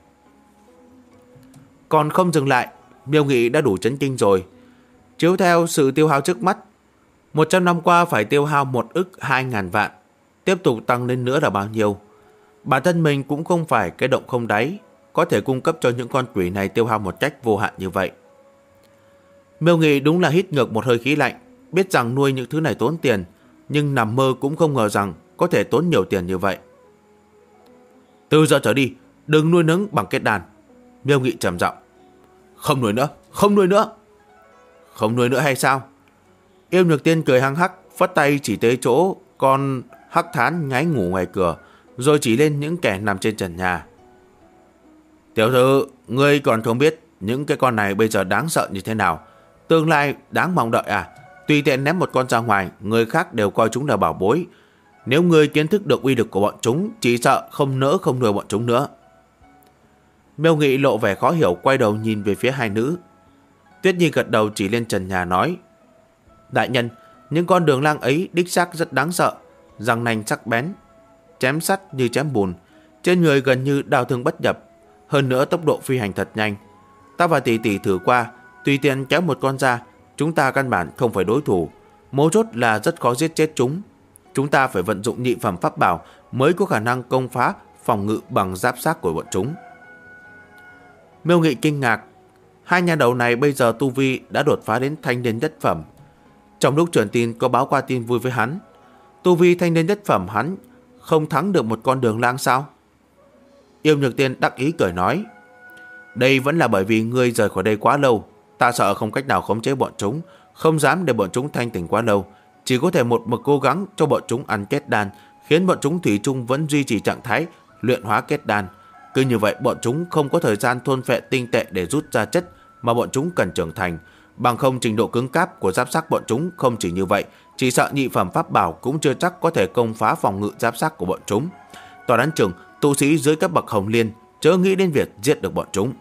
Còn không dừng lại, Miêu Nghị đã đủ chấn kinh rồi. Chiếu theo sự tiêu hao trước mắt, 100 năm qua phải tiêu hao 1 ức 2.000 vạn. Tiếp tục tăng lên nữa là bao nhiêu? Bản thân mình cũng không phải cái động không đáy, có thể cung cấp cho những con quỷ này tiêu hao một cách vô hạn như vậy. Miêu Nghị đúng là hít ngược một hơi khí lạnh, biết rằng nuôi những thứ này tốn tiền, nhưng nằm mơ cũng không ngờ rằng có thể tốn nhiều tiền như vậy. Từ giờ trở đi, đừng nuôi nấng bằng kết đàn. Miêu Nghị trầm giọng. Không nuôi nữa, không nuôi nữa. Không nuôi nữa hay sao? Yêm Nhược Tiên cười hăng hắc, phất tay chỉ tới chỗ con hắc thán ngáy ngủ ngoài cửa, rồi chỉ lên những kẻ nằm trên trần nhà. Tiểu thư, ngươi còn không biết những cái con này bây giờ đáng sợ như thế nào. Tương lai đáng mong đợi à? Tùy tiện ném một con ra ngoài, người khác đều coi chúng là bảo bối. Nếu ngươi kiến thức được uy lực của bọn chúng, chỉ sợ không nỡ không nuôi bọn chúng nữa. Miêu Nghị lộ vẻ khó hiểu, quay đầu nhìn về phía hai nữ. Tuyết Nhi gật đầu chỉ lên trần nhà nói: đại nhân, những con đường lang ấy đích xác rất đáng sợ, răng nanh sắc bén, chém sắt như chém bùn, trên người gần như đao thương bất nhập, hơn nữa tốc độ phi hành thật nhanh. Ta và tỷ tỷ thử qua, tùy tiện kéo một con ra, chúng ta căn bản không phải đối thủ. Mấu chốt là rất khó giết chết chúng. Chúng ta phải vận dụng nhị phẩm pháp bảo mới có khả năng công phá phòng ngự bằng giáp xác của bọn chúng. Miêu Nghị kinh ngạc, hai nhà đầu này bây giờ tu vi đã đột phá đến thanh niên nhất phẩm. Trong lúc truyền tin có báo qua tin vui với hắn, tu vi thanh niên nhất phẩm hắn không thắng được một con đường lang sao? Yêm Nhược Tiên đắc ý cười nói: đây vẫn là bởi vì ngươi rời khỏi đây quá lâu, ta sợ không cách nào khống chế bọn chúng, không dám để bọn chúng thanh tỉnh quá lâu, chỉ có thể một mực cố gắng cho bọn chúng ăn kết đan, khiến bọn chúng thủy chung vẫn duy trì trạng thái luyện hóa kết đan. Cứ như vậy bọn chúng không có thời gian thôn phệ tinh tệ để rút ra chất mà bọn chúng cần trưởng thành. Bằng không trình độ cứng cáp của giáp xác bọn chúng không chỉ như vậy, chỉ sợ nhị phẩm pháp bảo cũng chưa chắc có thể công phá phòng ngự giáp xác của bọn chúng. Tòa đoán chừng tu sĩ dưới cấp bậc hồng liên chớ nghĩ đến việc giết được bọn chúng.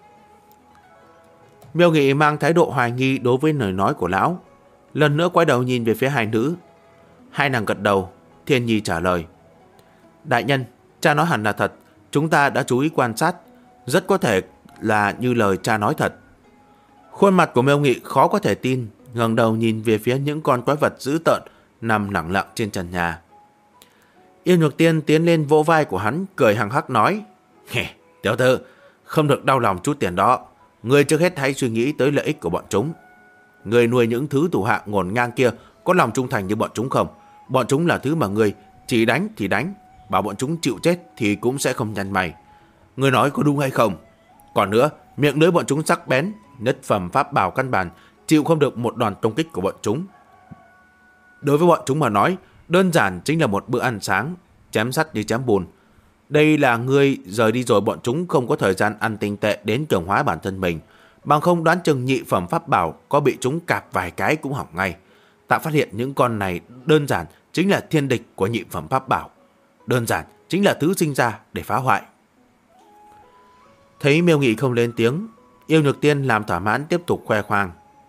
Miêu Nghị mang thái độ hoài nghi đối với lời nói của lão, lần nữa quay đầu nhìn về phía hai nữ. Hai nàng gật đầu. Thiên Nhi trả lời: đại nhân, cha nói hẳn là thật, chúng ta đã chú ý quan sát, rất có thể là như lời cha nói thật. Khuôn mặt của Miêu Nghị khó có thể tin, ngẩng đầu nhìn về phía những con quái vật dữ tợn nằm lẳng lặng trên trần nhà. Yêm Nhược Tiên tiến lên vỗ vai của hắn, cười hằng hắc nói: tiểu thư, không được đau lòng chút tiền đó. Ngươi trước hết hãy suy nghĩ tới lợi ích của bọn chúng. Ngươi nuôi những thứ thủ hạ ngổn ngang kia có lòng trung thành như bọn chúng không? Bọn chúng là thứ mà ngươi chỉ đánh thì đánh, bảo bọn chúng chịu chết thì cũng sẽ không nhăn mày. Ngươi nói có đúng hay không? Còn nữa, miệng lưỡi bọn chúng sắc bén, nhất phẩm pháp bảo căn bản chịu không được một đòn công kích của bọn chúng. Đối với bọn chúng mà nói, đơn giản chính là một bữa ăn sáng, chém sắt như chém bùn. Đây là ngươi rời đi rồi bọn chúng không có thời gian ăn tinh tệ đến cường hóa bản thân mình. Bằng không đoán chừng nhị phẩm pháp bảo có bị chúng cạp vài cái cũng hỏng ngay. Ta phát hiện những con này đơn giản chính là thiên địch của nhị phẩm pháp bảo. Đơn giản chính là thứ sinh ra để phá hoại. Thấy Miêu Nghị không lên tiếng, Yêu Nhược Tiên làm thỏa mãn tiếp tục khoe khoang.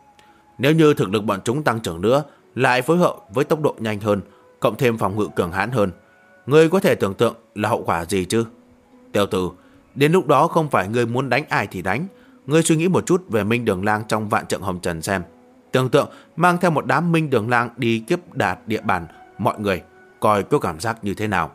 Nếu như thực lực bọn chúng tăng trưởng nữa, lại phối hợp với tốc độ nhanh hơn, cộng thêm phòng ngự cường hãn hơn, ngươi có thể tưởng tượng là hậu quả gì chứ? Tiểu tử, đến lúc đó không phải ngươi muốn đánh ai thì đánh. Ngươi suy nghĩ một chút về Minh Đường Lang trong Vạn Trượng Hồng Trần xem. Tưởng tượng mang theo một đám Minh Đường Lang đi kiếp đạt địa bàn mọi người, coi có cảm giác như thế nào.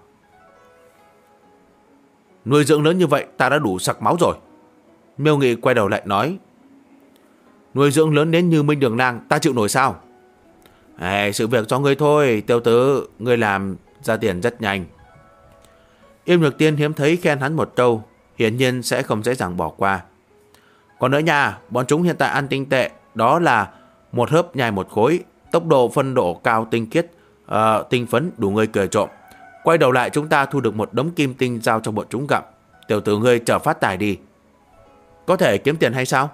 Nuôi dưỡng lớn như vậy ta đã đủ sặc máu rồi. Miêu Nghị quay đầu lại nói. Nuôi dưỡng lớn đến như Minh Đường Lang ta chịu nổi sao? Sự việc cho ngươi thôi, tiểu tử, ngươi làm ra tiền rất nhanh. Yêm Nhược Tiên hiếm thấy khen hắn một câu, hiển nhiên sẽ không dễ dàng bỏ qua. Còn nữa nha, bọn chúng hiện tại ăn tinh tệ, đó là một hớp nhai một khối, tốc độ phân độ cao tinh khiết, tinh phấn đủ ngươi cười trộm. Quay đầu lại chúng ta thu được một đống kim tinh giao cho bọn chúng gặm. Tiểu tử ngươi chờ phát tài đi. Có thể kiếm tiền hay sao?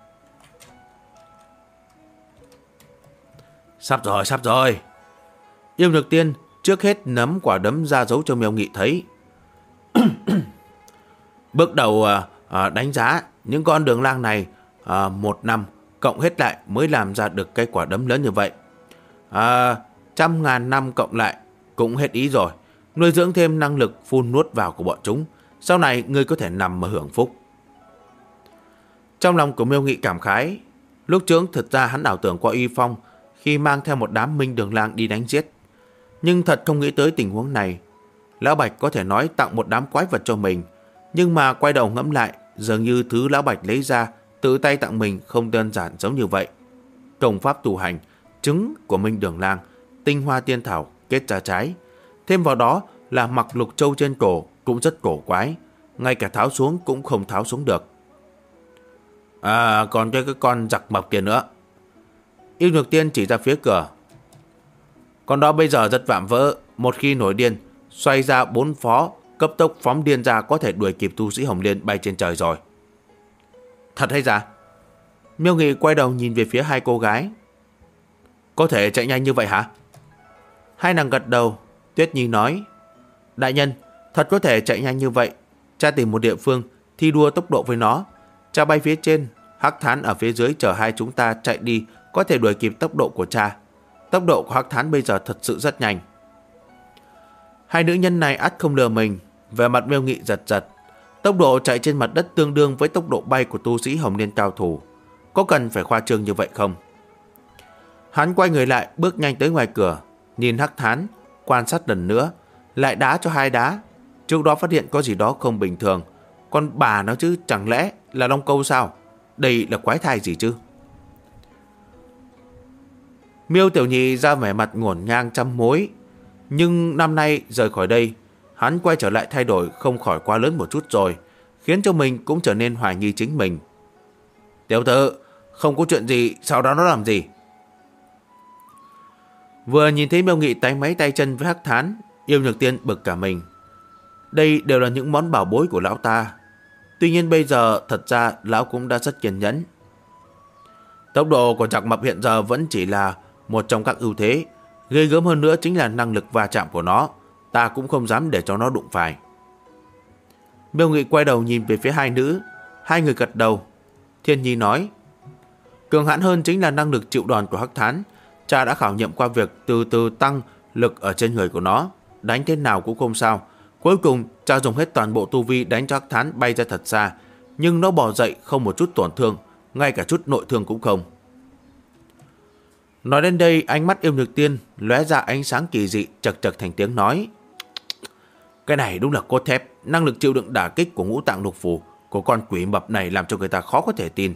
Sắp rồi. Yêm Nhược Tiên trước hết nắm quả đấm ra dấu cho Miêu Nghị thấy. Bước đầu đánh giá những con đường lang này 1 năm cộng hết lại mới làm ra được cái quả đấm lớn như vậy. 100.000 năm cộng lại cũng hết ý rồi. Nuôi dưỡng thêm năng lực phun nuốt vào của bọn chúng, sau này ngươi có thể nằm mà hưởng phúc. Trong lòng của Miêu Nghị cảm khái. Lúc trước thật ra hắn ảo tưởng qua uy phong khi mang theo một đám Minh Đường Lang đi đánh giết, nhưng thật không nghĩ tới tình huống này. Lão Bạch có thể nói tặng một đám quái vật cho mình, nhưng mà quay đầu ngẫm lại, dường như thứ Lão Bạch lấy ra tự tay tặng mình không đơn giản giống như vậy. Công pháp tu hành, trứng của Minh Đường Lang, tinh hoa tiên thảo kết ra trái, thêm vào đó là mặc lục châu trên cổ cũng rất cổ quái, ngay cả tháo xuống cũng không tháo xuống được. Còn cái con giặc mập kia nữa. Yêm Nhược Tiên chỉ ra phía cửa. Con đó bây giờ rất vạm vỡ, một khi nổi điên, xoay ra 4 phó, cấp tốc phóng điên ra có thể đuổi kịp tu sĩ Hồng Liên bay trên trời rồi. Thật hay giả? Miêu Nghị quay đầu nhìn về phía hai cô gái. Có thể chạy nhanh như vậy hả? Hai nàng gật đầu. Tuyết Nhi nói. Đại nhân, thật có thể chạy nhanh như vậy. Cha tìm một địa phương thi đua tốc độ với nó. Cha bay phía trên, Hắc Thán ở phía dưới chờ hai chúng ta chạy đi, có thể đuổi kịp tốc độ của cha. Tốc độ của Hắc Thán bây giờ thật sự rất nhanh. Hai nữ nhân này ắt không lừa mình. Về mặt Miêu Nghị giật giật. Tốc độ chạy trên mặt đất tương đương với tốc độ bay của tu sĩ Hồng Liên cao thủ. Có cần phải khoa trương như vậy không? Hắn quay người lại, bước nhanh tới ngoài cửa, nhìn Hắc Thán, quan sát lần nữa, lại đá cho hai đá. Trước đó phát hiện có gì đó không bình thường. Con bà nó chứ, chẳng lẽ là Long Câu sao? Đây là quái thai gì chứ? Miêu Tiểu Nhị ra vẻ mặt ngổn ngang trăm mối. Nhưng năm nay rời khỏi đây, hắn quay trở lại thay đổi không khỏi quá lớn một chút rồi, khiến cho mình cũng trở nên hoài nghi chính mình. Tiểu tử, không có chuyện gì, sau đó nó làm gì? Vừa nhìn thấy Miêu Nghị tay máy tay chân với Hắc Thán, Yêm Nhược Tiên bực cả mình. Đây đều là những món bảo bối của lão ta. Tuy nhiên bây giờ thật ra lão cũng đã rất kiên nhẫn. Tốc độ của giặc mập hiện giờ vẫn chỉ là một trong các ưu thế. Ghê gớm hơn nữa chính là năng lực va chạm của nó. Ta cũng không dám để cho nó đụng phải. Miêu Nghị quay đầu nhìn về phía hai nữ. Hai người gật đầu. Thiên Nhi nói. Cường hãn hơn chính là năng lực chịu đòn của Hắc Thán. Cha đã khảo nghiệm qua việc từ từ tăng lực ở trên người của nó. Đánh thế nào cũng không sao. Cuối cùng cha dùng hết toàn bộ tu vi đánh cho Hắc Thán bay ra thật xa. Nhưng nó bò dậy không một chút tổn thương, ngay cả chút nội thương cũng không. Nói đến đây, ánh mắt Yêm Nhược Tiên lóe ra ánh sáng kỳ dị, chật chật thành tiếng nói. Cái này đúng là cốt thép, năng lực chịu đựng đả kích của ngũ tạng lục phủ của con quỷ mập này làm cho người ta khó có thể tin.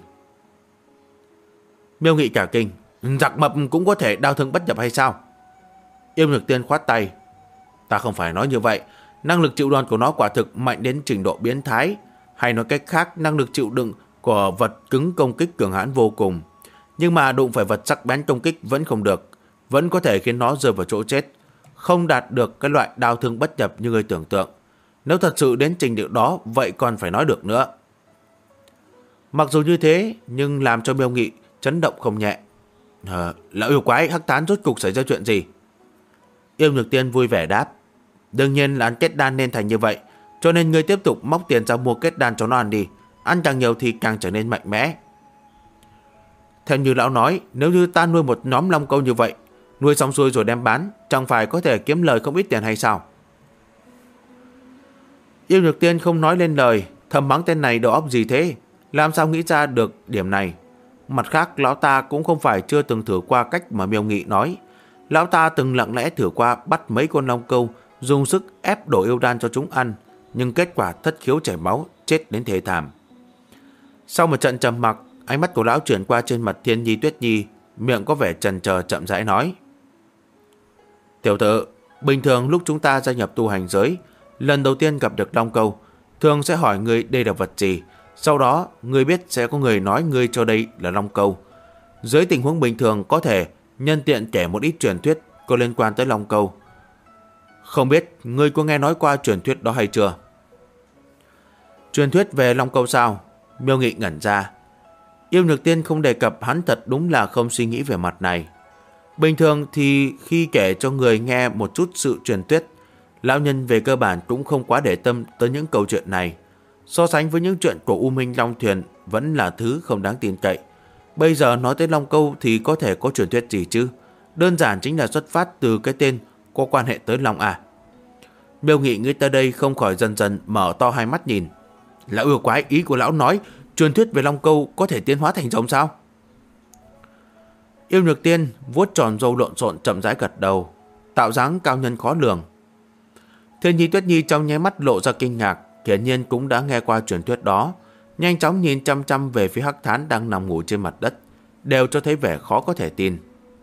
Miêu Nghị cả kinh. Giặc mập cũng có thể đao thương bất nhập hay sao? Yêm Nhược Tiên khoát tay. Ta không phải nói như vậy. Năng lực chịu đòn của nó quả thực mạnh đến trình độ biến thái. Hay nói cách khác, năng lực chịu đựng của vật cứng công kích cường hãn vô cùng. Nhưng mà đụng phải vật sắc bén công kích vẫn không được. Vẫn có thể khiến nó rơi vào chỗ chết. Không đạt được cái loại đao thương bất nhập như người tưởng tượng. Nếu thật sự đến trình độ đó, vậy còn phải nói được nữa. Mặc dù như thế, nhưng làm cho Miêu Nghị chấn động không nhẹ. Lão yêu quái, Hắc Thán rốt cục xảy ra chuyện gì? Yêm Nhược Tiên vui vẻ đáp. Đương nhiên là ăn kết đan nên thành như vậy. Cho nên ngươi tiếp tục móc tiền ra mua kết đan cho nó ăn đi. Ăn càng nhiều thì càng trở nên mạnh mẽ. Theo như lão nói, nếu như ta nuôi một nhóm long câu như vậy, nuôi xong xuôi rồi đem bán, chẳng phải có thể kiếm lời không ít tiền hay sao? Yêu Nhược Tiên không nói lên lời, thầm mắng tên này đầu óc gì thế, làm sao nghĩ ra được điểm này. Mặt khác, lão ta cũng không phải chưa từng thử qua cách mà Miêu Nghị nói. Lão ta từng lặng lẽ thử qua bắt mấy con long câu, dùng sức ép đổ yêu đan cho chúng ăn, nhưng kết quả thất khiếu chảy máu, chết đến thê thảm. Sau một trận trầm mặc, ánh mắt của lão chuyển qua trên mặt Thiên Nhi Tuyết Nhi, miệng có vẻ chần chờ chậm rãi nói: Tiểu tử, bình thường lúc chúng ta gia nhập tu hành giới, lần đầu tiên gặp được long câu, thường sẽ hỏi ngươi đây là vật gì. Sau đó, ngươi biết sẽ có người nói ngươi cho đây là long câu. Dưới tình huống bình thường có thể nhân tiện kể một ít truyền thuyết có liên quan tới long câu. Không biết ngươi có nghe nói qua truyền thuyết đó hay chưa? Truyền thuyết về long câu sao? Miêu Nghị ngẩn ra. Yêu Nhược Tiên không đề cập, hắn thật đúng là không suy nghĩ về mặt này. Bình thường thì khi kể cho người nghe một chút sự truyền thuyết, lão nhân về cơ bản cũng không quá để tâm tới những câu chuyện này. So sánh với những chuyện của U Minh Long Thuyền vẫn là thứ không đáng tin cậy. Bây giờ nói tới long câu thì có thể có truyền thuyết gì chứ? Đơn giản chính là xuất phát từ cái tên có quan hệ tới long à. Miêu Nghị nghĩ tới đây không khỏi dần dần mở to hai mắt nhìn. Lão yêu quái, ý của lão nói truyền thuyết về long câu có thể tiến hóa thành rồng sao? Yêu Nhược Tiên vuốt tròn râu lộn xộn chậm rãi gật đầu, tạo dáng cao nhân khó lường. Thiên Nhi Tuyết Nhi trong nháy mắt lộ ra kinh ngạc, hiển nhiên cũng đã nghe qua truyền thuyết đó, nhanh chóng nhìn chăm chăm về phía Hắc Thán đang nằm ngủ trên mặt đất, đều cho thấy vẻ khó có thể tin.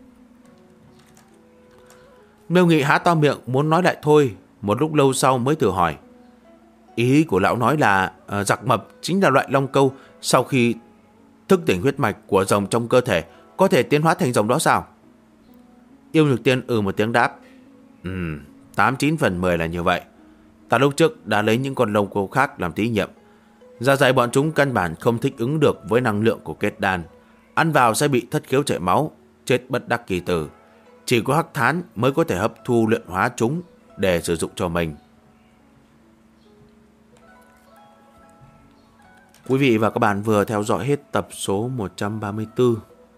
Miêu Nghị há to miệng muốn nói lại thôi, một lúc lâu sau mới thử hỏi. Ý của lão nói là giặc mập chính là loại long câu sau khi thức tỉnh huyết mạch của rồng trong cơ thể có thể tiến hóa thành rồng đó sao? Yêu Nhược Tiên một tiếng đáp. 89 phần 10 là như vậy. Ta lúc trước đã lấy những con long câu khác làm thí nghiệm. Dạ dày bọn chúng căn bản không thích ứng được với năng lượng của kết đan, ăn vào sẽ bị thất khiếu chảy máu, chết bất đắc kỳ tử. Chỉ có Hắc Thán mới có thể hấp thu luyện hóa chúng để sử dụng cho mình. Quý vị và các bạn vừa theo dõi hết tập số 134.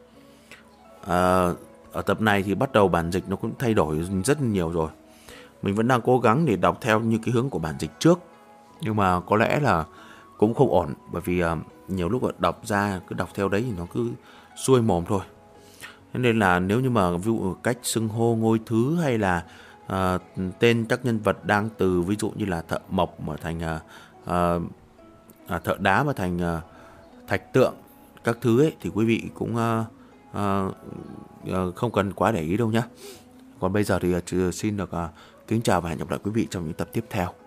Ở tập này thì bắt đầu bản dịch nó cũng thay đổi rất nhiều rồi. Mình vẫn đang cố gắng để đọc theo như cái hướng của bản dịch trước, nhưng mà có lẽ là cũng không ổn, bởi vì nhiều lúc đọc ra cứ đọc theo đấy thì nó cứ xuôi mồm thôi. Thế nên là nếu như mà ví dụ cách xưng hô ngôi thứ hay là tên các nhân vật đang từ ví dụ như là thợ mộc mà thành thợ đá mà thành thạch tượng các thứ ấy, thì quý vị cũng không cần quá để ý đâu nhé. Còn bây giờ thì xin được kính chào và hẹn gặp lại quý vị trong những tập tiếp theo.